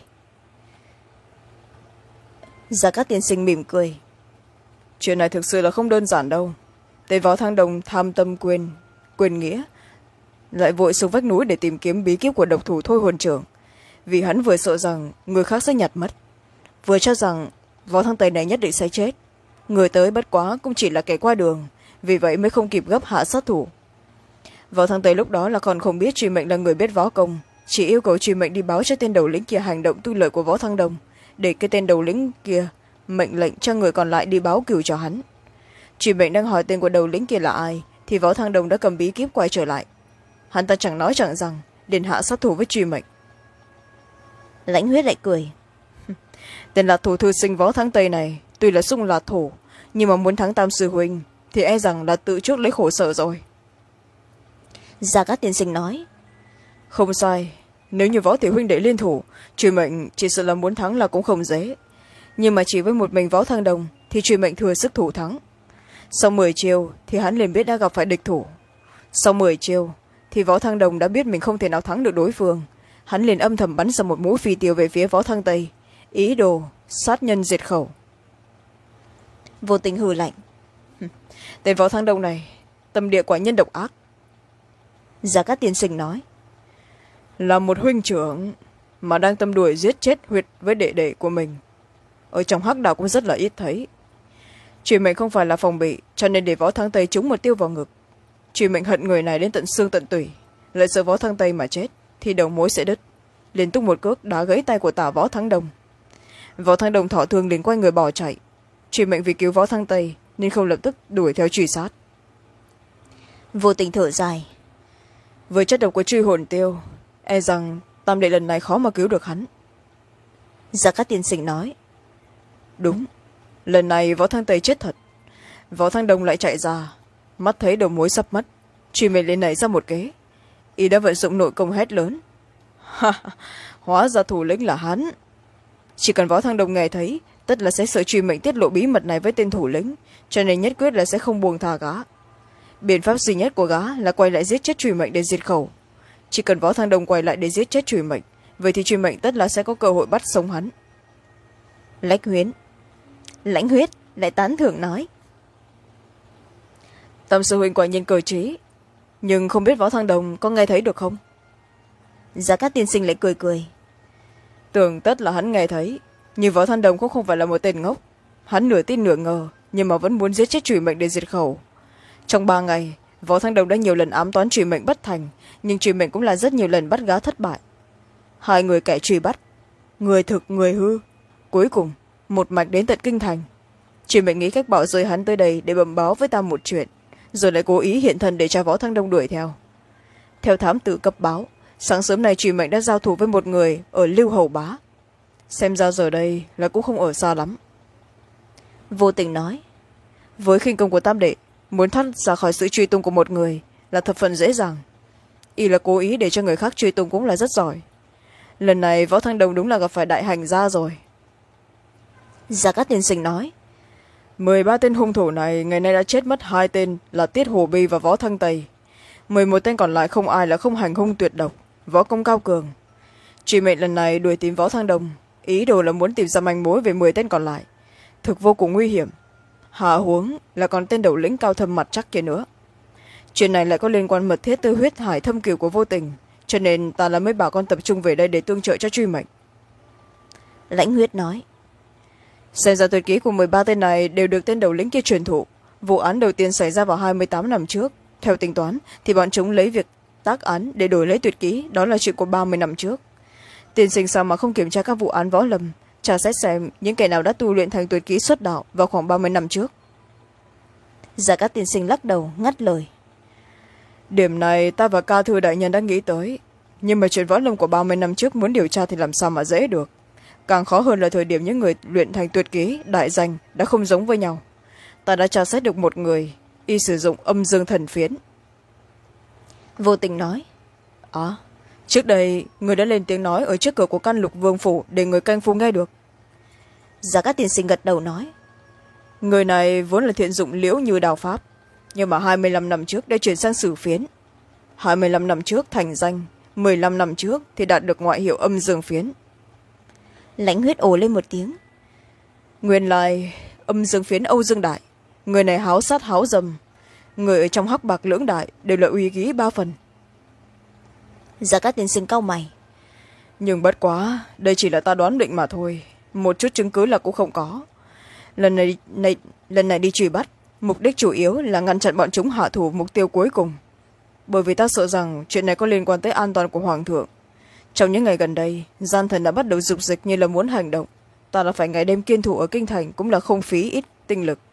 Giá Các Tiên Sinh mỉm cười, chuyện này thực sự là không đơn giản đâu. Tây võ thăng đồng tham tâm quyền quyền nghĩa, lại vội xuống vách núi để tìm kiếm bí kíp của độc thủ thôi hồn trưởng, vì hắn vừa sợ rằng người khác sẽ nhặt mất, vừa cho rằng võ thăng tây này nhất định sẽ chết. Người tới bất quá cũng chỉ là kẻ qua đường, vì vậy mới không kịp gấp hạ sát thủ. Võ thăng tây lúc đó là còn không biết Trùy Mệnh là người biết võ công, chỉ yêu cầu Trùy Mệnh đi báo cho tên đầu lĩnh kia hành động tu lợi của võ thăng đồng, để cái tên đầu lĩnh kia mệnh lệnh cho người còn lại đi báo cửu cho hắn. Trùy Mệnh đang hỏi tên của đầu lĩnh kia là ai thì võ thăng đồng đã cầm bí kíp quay trở lại. Hắn ta chẳng nói chẳng rằng liền hạ sát thủ với Trùy Mệnh. Lãnh Huyết lại cười, tên là thủ thư sinh võ thắng tây này tuy là sung là thủ, nhưng mà muốn thắng tam sư huynh thì e rằng là tự chuốc lấy khổ sở rồi. Gia Cát Tiên Sinh nói, không sai, nếu như võ thị huynh đệ liên thủ, Trùy Mệnh chỉ sợ là muốn thắng là cũng không dễ, nhưng mà chỉ với một mình võ thăng đồng thì Trùy Mệnh thừa sức thủ thắng. Sau mười chiêu thì hắn liền biết đã gặp phải địch thủ. Sau mười chiêu thì võ thăng đồng đã biết mình không thể nào thắng được đối phương. Hắn liền âm thầm bắn ra một mũi phi tiêu về phía võ thăng tây, ý đồ sát nhân diệt khẩu. Vô Tình hừ lạnh, tên võ thăng đồng này tâm địa quả nhân độc ác. Gia Cát Tiên Sinh nói, là một huynh trưởng mà đang tâm đuổi giết chết huyệt với đệ đệ của mình, ở trong hắc đạo cũng rất là ít thấy. Trùy Mệnh không phải là phòng bị, cho nên để võ thăng tây trúng một tiêu vào ngực. Trùy Mệnh hận người này đến tận xương tận tủy, lại sợ võ thăng tây mà chết thì đầu mối sẽ đứt, liền tung một cước đá gãy tay của tả võ thăng đồng. Võ thăng đồng thọ thương liền quay người bỏ chạy. Trùy Mệnh vì cứu võ thăng tây nên không lập tức đuổi theo truy sát. Vô Tình thở dài, với chất độc của truy hồn tiêu, e rằng tam đệ lần này khó mà cứu được hắn. Gia Cát Tiên Sinh nói, đúng, lần này võ thăng tây chết thật. Võ thăng đồng lại chạy ra, mắt thấy đầu mối sắp mất, Trùy Mệnh lên nảy ra một kế. Y đã vận dụng nội công hét lớn, hóa ra thủ lĩnh là hắn. Chỉ cần võ thăng đồng nghe thấy, tất là sẽ sợ Trùy Mệnh tiết lộ bí mật này với tên thủ lĩnh, cho nên nhất quyết là sẽ không buông tha gã. Biện pháp duy nhất của gã là quay lại giết chết Trùy Mệnh để diệt khẩu. Chỉ cần võ thăng đồng quay lại để giết chết Trùy Mệnh, vậy thì Trùy Mệnh tất là sẽ có cơ hội bắt sống hắn. Lãnh Huyết lãnh huyết lại tán thưởng nói, tam sư huynh quả nhiên cơ trí, nhưng không biết võ thăng đồng có nghe thấy được không? Gia Cát Tiên Sinh lại cười cười, tưởng tất là hắn nghe thấy, nhưng võ thăng đồng cũng không phải là một tên ngốc. Hắn nửa tin nửa ngờ, nhưng mà vẫn muốn giết chết Trùy Mệnh để diệt khẩu. Trong ba ngày, võ thăng đồng đã nhiều lần ám toán Trùy Mệnh bất thành, nhưng Trùy Mệnh cũng là rất nhiều lần bắt gã thất bại. Hai người kẻ truy bắt, người thực người hư, cuối cùng một mạch đến tận kinh thành. Trùy Mệnh nghĩ cách bỏ rơi hắn tới đây để bẩm báo với ta một chuyện, rồi lại cố ý hiện thân để cho võ thăng đồng đuổi theo. Theo thám tử cấp báo, sáng sớm nay Trùy Mệnh đã giao thủ với một người ở Lưu Hầu Bá, xem ra giờ đây là cũng không ở xa lắm. Vô Tình nói, với khinh công của tam đệ, muốn thoát ra khỏi sự truy tung của một người là thập phần dễ dàng. Y là cố ý để cho người khác truy tung cũng là rất giỏi. Lần này võ thăng đồng đúng là gặp phải đại hành gia rồi. Gia Cát Tiên Sinh nói, mười ba tên hung thủ này ngày nay đã chết mất hai tên là Tiết Hồ Bi và Võ Thăng Tây. mười một tên còn lại không ai là không hành hung tuyệt độc, võ công cao cường. Trùy Mệnh lần này đuổi tìm võ thăng đồng, ý đồ là muốn tìm ra manh mối về mười tên còn lại, thực vô cùng nguy hiểm. hạ huống là còn tên đầu lĩnh cao thâm mặt chắc kia nữa. Chuyện này lại có liên quan mật thiết tới huyết hải thâm cửu của Vô Tình, cho nên ta là mới bảo con tập trung về đây để tương trợ cho truy mệnh. Lãnh Huyết nói. Xem ra tuyệt ký của mười ba tên này đều được tên đầu lĩnh kia truyền thụ. Vụ án đầu tiên xảy ra vào hai mươi tám năm trước, theo tính toán thì bọn chúng lấy việc tác án để đổi lấy tuyệt ký, đó là chuyện của ba mươi năm trước. Tiên sinh sao mà không kiểm tra các vụ án võ lâm, tra xét xem những kẻ nào đã tu luyện thành tuyệt ký xuất đạo vào khoảng ba mươi năm trước? Gia Cát tiên sinh lắc đầu ngắt lời. Điểm này ta và Ca Thư đại nhân đã nghĩ tới, nhưng mà chuyện võ lâm của ba mươi năm trước muốn điều tra thì làm sao mà dễ được. Càng khó hơn là thời điểm những người luyện thành tuyệt ký đại danh đã không giống với nhau. Ta đã tra xét được một người y sử dụng âm dương thần phiến. Vô Tình nói. À, trước đây người đã lên tiếng nói ở trước cửa của căn Lục Vương phủ để người canh phu nghe được. Gia Cát tiên sinh gật đầu nói. Người này vốn là thiện dụng liễu như đào pháp, nhưng mà hai mươi lăm năm trước đã chuyển sang sử phiến. hai mươi lăm năm trước thành danh, mười lăm năm trước thì đạt được ngoại hiệu âm dương phiến. Lãnh Huyết ồ lên một tiếng. Nguyên lai âm dương phiến Âu Dương Đại, người này háo sát háo dâm, người ở trong hắc bạc lưỡng đại đều là uy ký ba phần. Gia Cát tiên sinh cau mày. Nhưng bất quá đây chỉ là ta đoán định mà thôi, một chút chứng cứ là cũng không có. Lần này, này lần này đi truy bắt, mục đích chủ yếu là ngăn chặn bọn chúng hạ thủ mục tiêu cuối cùng, bởi vì ta sợ rằng chuyện này có liên quan tới an toàn của hoàng thượng. Trong những ngày gần đây, gian thần đã bắt đầu dục dịch như là muốn hành động, ta đã phải ngày đêm kiên thủ ở kinh thành cũng là không phí ít tinh lực.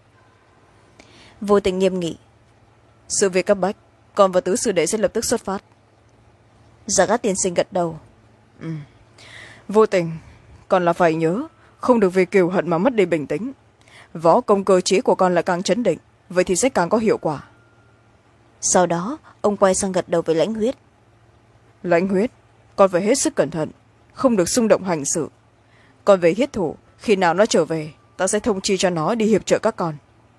Vô Tình nghiêm nghị. Sự việc cấp bách, con và tứ sư đệ sẽ lập tức xuất phát. Gia Cát tiên sinh gật đầu. Ừ. Vô Tình, còn là phải nhớ không được vì cừu hận mà mất đi bình tĩnh. Võ công cơ trí của con lại càng chấn định, vậy thì sẽ càng có hiệu quả. Sau đó ông quay sang gật đầu với Lãnh Huyết. Lãnh Huyết, con phải hết sức cẩn thận, không được xung động hành sự. Còn về Hiết Thủ, khi nào nó trở về ta sẽ thông chi cho nó đi hiệp trợ các con.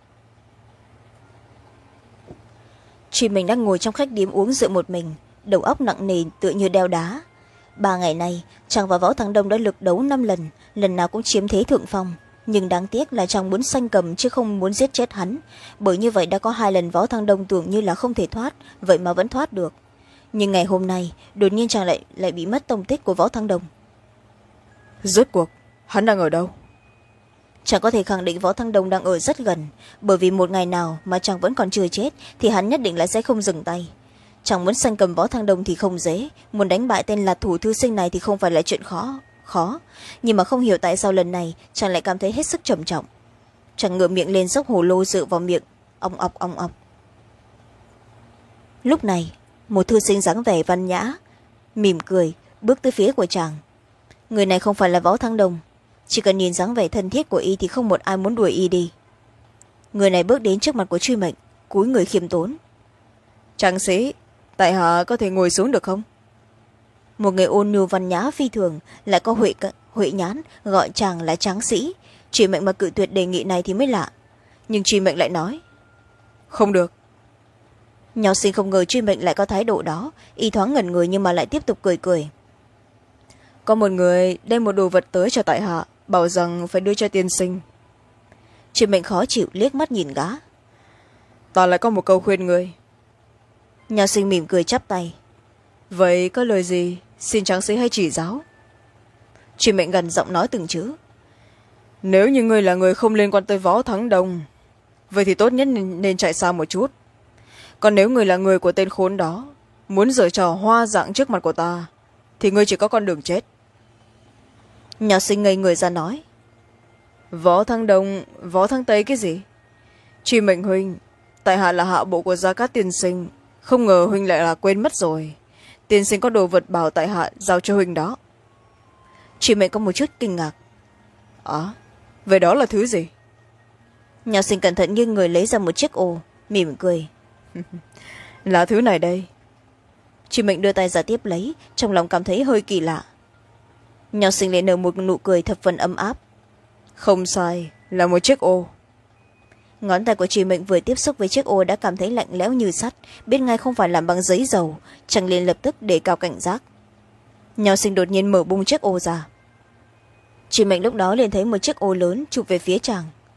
Truy Mình đang ngồi trong khách điếm uống rượu một mình, đầu óc nặng nề tựa như đeo đá. Ba ngày nay chàng và Võ Thăng Đông đã lực đấu năm lần, lần nào cũng chiếm thế thượng phong, nhưng đáng tiếc là chàng muốn sanh cầm chứ không muốn giết chết hắn, bởi như vậy đã có hai lần Võ Thăng Đông tưởng như là không thể thoát, vậy mà vẫn thoát được. Nhưng ngày hôm nay đột nhiên chàng lại lại bị mất tông tích của Võ Thăng Đông. Rốt cuộc hắn đang ở đâu? Chàng có thể khẳng định Võ Thăng Đông đang ở rất gần, bởi vì một ngày nào mà chàng vẫn còn chưa chết thì hắn nhất định là sẽ không dừng tay. Chàng muốn sanh cầm Võ Thăng Đông thì không dễ, muốn đánh bại tên lạt thủ thư sinh này thì không phải là chuyện khó khó nhưng mà không hiểu tại sao lần này chàng lại cảm thấy hết sức trầm trọng. Chàng ngửa miệng lên dốc hồ lô rượu vào miệng, ong ọc ong ọc. Lúc này một thư sinh dáng vẻ văn nhã mỉm cười bước tới phía của chàng. Người này không phải là Võ Thăng Đông, chỉ cần nhìn dáng vẻ thân thiết của y thì không một ai muốn đuổi y đi. Người này bước đến trước mặt của Truy Mệnh, cúi người khiêm tốn. Tráng sĩ, tại hạ có thể ngồi xuống được không? Một người ôn nhu văn nhã phi thường lại có huệ huệ nhãn gọi chàng là tráng sĩ. Truy Mệnh mà cự tuyệt đề nghị này thì mới lạ, nhưng Truy Mệnh lại nói không được. Nho Sinh không ngờ Truy Mệnh lại có thái độ đó, y thoáng ngẩn người nhưng mà lại tiếp tục cười cười. Có một người đem một đồ vật tới cho tại hạ, bảo rằng phải đưa cho tiên sinh. Truy Mệnh khó chịu liếc mắt nhìn gã. Ta lại có một câu khuyên người. Nho Sinh mỉm cười chắp tay. Vậy có lời gì xin tráng sĩ hãy chỉ giáo. Truy Mệnh gần giọng nói từng chữ. Nếu như ngươi là người không liên quan tới Võ Thắng Đông, vậy thì tốt nhất nên chạy xa một chút. Còn nếu ngươi là người của tên khốn đó, muốn giở trò hoa dạng trước mặt của ta, thì ngươi chỉ có con đường chết. Nho Sinh ngây người ra nói. Võ Thăng Đông, Võ Thăng Tây cái gì? Truy Mệnh huynh, tại hạ là hạ bộ của Gia Cát tiên sinh, không ngờ huynh lại là quên mất rồi. Tiên sinh có đồ vật bảo tại hạ giao cho huynh đó. Truy Mệnh có một chút kinh ngạc. À, vậy đó là thứ gì? Nho Sinh cẩn thận nghiêng người lấy ra một chiếc ô, mỉm cười. Là thứ này đây. Truy Mệnh đưa tay ra tiếp lấy, trong lòng cảm thấy hơi kỳ lạ. Nho Sinh lại nở một nụ cười thập phần ấm áp. Không sai, là một chiếc ô. Ngón tay của Truy Mệnh vừa tiếp xúc với chiếc ô đã cảm thấy lạnh lẽo như sắt, biết ngay không phải làm bằng giấy dầu, chàng liền lập tức đề cao cảnh giác. Nho Sinh đột nhiên mở bung chiếc ô ra. Truy Mệnh lúc đó liền thấy một chiếc ô lớn chụp về phía chàng.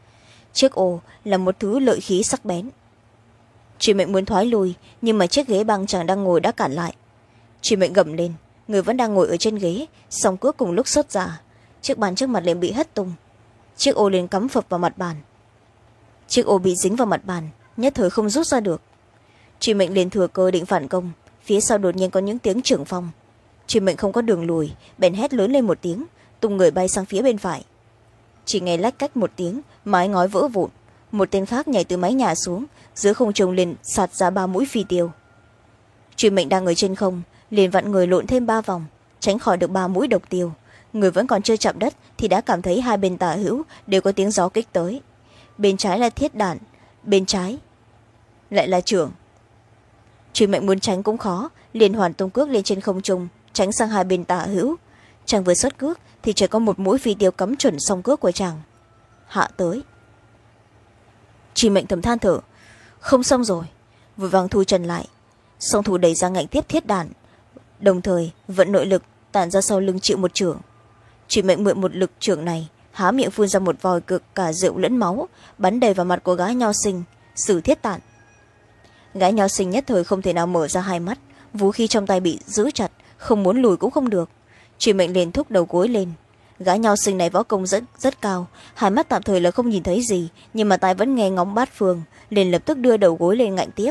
chiếc ô là một thứ lợi khí sắc bén. Chị Mệnh muốn thoái lui, nhưng mà chiếc ghế băng chàng đang ngồi đã cản lại. Chị Mệnh gầm lên, người vẫn đang ngồi ở trên ghế, song cước cùng lúc xuất ra, chiếc bàn trước mặt liền bị hất tung, chiếc ô liền cắm phập vào mặt bàn. Chiếc ô bị dính vào mặt bàn, nhất thời không rút ra được. Chị Mệnh liền thừa cơ định phản công, phía sau đột nhiên có những tiếng trưởng phong. Chị Mệnh không có đường lùi, bèn hét lớn lên một tiếng, tung người bay sang phía bên phải. Chỉ nghe lách cách một tiếng, mái ngói vỡ vụn, một tên khác nhảy từ mái nhà xuống, giữa không trung liền sạt ra ba mũi phi tiêu. Chị Mệnh đang ở trên không, liền vặn người lộn thêm ba vòng, tránh khỏi được ba mũi độc tiêu. Người vẫn còn chưa chạm đất thì đã cảm thấy hai bên tả hữu đều có tiếng gió kích tới. Bên trái là thiết đạn, bên trái lại là chưởng. Chị Mệnh muốn tránh cũng khó, liền hoàn tung cước lên trên không trung, tránh sang hai bên tả hữu. Chàng vừa xuất cước thì chỉ có một mũi phi tiêu cắm chuẩn song cước của chàng hạ tới. Chị Mệnh thầm than thở, không xong rồi, vội vàng thu chân lại, song thủ đẩy ra ngạnh tiếp thiết đạn, đồng thời vận nội lực tản ra sau lưng chịu một chưởng. Chị Mệnh mượn một lực chưởng này, há miệng phun ra một vòi cực cả rượu lẫn máu, bắn đầy vào mặt của gái nho sinh sử thiết tản. Gái nho sinh nhất thời không thể nào mở ra hai mắt, vũ khí trong tay bị giữ chặt, không muốn lùi cũng không được. Chị Mệnh liền thúc đầu gối lên. Gái nho sinh này võ công rất rất cao, hai mắt tạm thời là không nhìn thấy gì, nhưng mà tai vẫn nghe ngóng bát phương, liền lập tức đưa đầu gối lên ngạnh tiếp.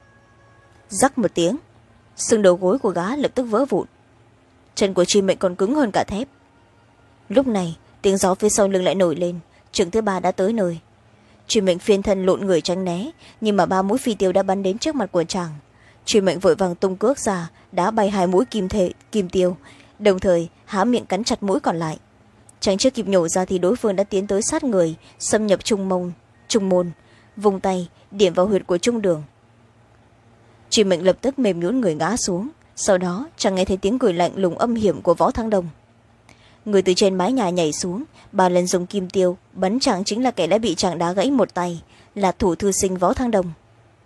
Rắc một tiếng, xương đầu gối của gã lập tức vỡ vụn. Chân của chị Mệnh còn cứng hơn cả thép. Lúc này tiếng gió phía sau lưng lại nổi lên, chưởng thứ ba đã tới nơi. Chị Mệnh phiên thân lộn người tránh né, nhưng mà ba mũi phi tiêu đã bắn đến trước mặt của chàng. Chị Mệnh vội vàng tung cước ra, đá bay hai mũi kim thể kim tiêu, đồng thời há miệng cắn chặt mũi còn lại. Chàng chưa kịp nhổ ra thì đối phương đã tiến tới sát người, xâm nhập trung mông trung môn, vùng tay điểm vào huyệt của trung đường. Chị Mệnh lập tức mềm nhũn người ngã xuống, sau đó chàng nghe thấy tiếng cười lạnh lùng âm hiểm của Võ Thăng Đông. Người từ trên mái nhà nhảy xuống, ba lần dùng kim tiêu bắn chàng chính là kẻ đã bị chàng đá gãy một tay, là thủ thư sinh Võ Thăng Đông.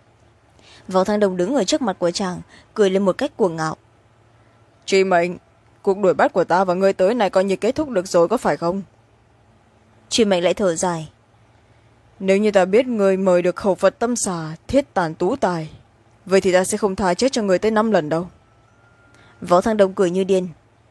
Võ Thăng Đông đứng ở trước mặt của chàng, cười lên một cách cuồng ngạo. Chị Mệnh, cuộc đuổi bắt của ta và ngươi tới này coi như kết thúc được rồi, có phải không? Chị Mệnh lại thở dài. Nếu như ta biết ngươi mời được khẩu Phật tâm xà thiết tàn tú tài, vậy thì ta sẽ không tha chết cho người tới năm lần đâu. Võ Thăng Đông cười như điên.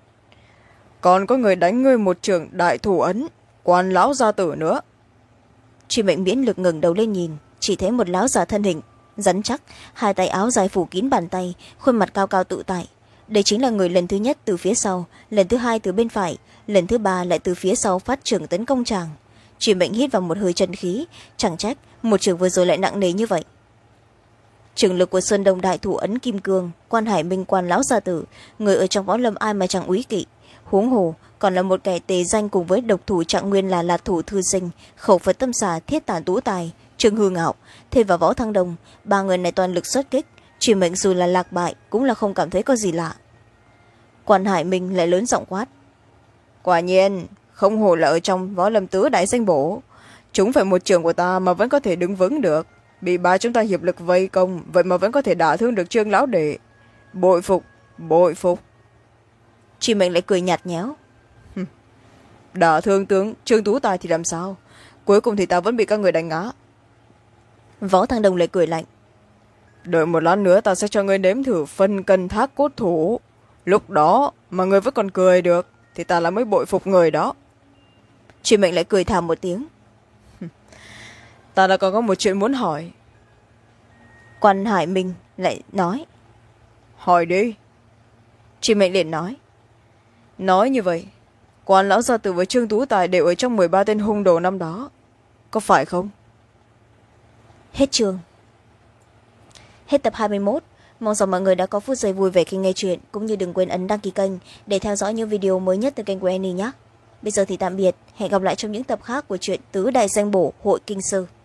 Còn có người đánh ngươi một trường đại thủ ấn, quan lão gia tử nữa. Chị Mệnh miễn lực ngẩng đầu lên nhìn, chỉ thấy một lão già thân hình rắn chắc, hai tay áo dài phủ kín bàn tay, khuôn mặt cao cao tự tại. Đây chính là người lần thứ nhất từ phía sau, lần thứ hai từ bên phải, lần thứ ba lại từ phía sau phát trưởng tấn công chàng. Chị Mệnh hít vào một hơi chân khí, chẳng trách một trường vừa rồi lại nặng nề như vậy. Trường lực của Sơn Đông đại thủ ấn kim cương, Quan Hải Minh quan lão gia tử, người ở trong võ lâm ai mà chẳng úy kỵ, huống hồ còn là một kẻ tề danh cùng với độc thủ trạng nguyên là Lạt thủ thư sinh, khẩu Phật tâm xà thiết tản tú tài, Trương Hư Ngạo, thêm vào Võ Thăng Đông, ba người này toàn lực xuất kích. Chị Mệnh dù là lạc bại cũng là không cảm thấy có gì lạ. Quan Hải Minh lại lớn giọng quát. Quả nhiên không hổ là ở trong võ lâm tứ đại danh bổ, chúng phải một trường của ta mà vẫn có thể đứng vững được, bị ba chúng ta hiệp lực vây công, vậy mà vẫn có thể đả thương được Trương lão đệ. Bội phục, bội phục. Chị Mệnh lại cười nhạt nhẽo. Đả thương tướng Trương Tú Tài thì làm sao, cuối cùng thì ta vẫn bị các người đánh ngã. Võ Thăng Đông lại cười lạnh. Đợi một lát nữa ta sẽ cho ngươi nếm thử phân cân thác cốt thủ, lúc đó mà ngươi vẫn còn cười được thì ta là mới bội phục người đó. Chị Mệnh lại cười thảm một tiếng. Ta đã còn có một chuyện muốn hỏi. Quan Hải Minh lại nói. Hỏi đi. Chị Mệnh liền nói. Nói như vậy, Quan lão gia tử với Trương Tú Tài đều ở trong mười ba tên hung đồ năm đó, có phải không? Hết chương. Hết tập hai mươi mốt. Mong rằng mọi người đã có phút giây vui vẻ khi nghe chuyện, cũng như đừng quên ấn đăng ký kênh để theo dõi những video mới nhất từ kênh của Annie nhé. Bây giờ thì tạm biệt, hẹn gặp lại trong những tập khác của truyện Tứ Đại Danh Bổ Hội Kinh Sư.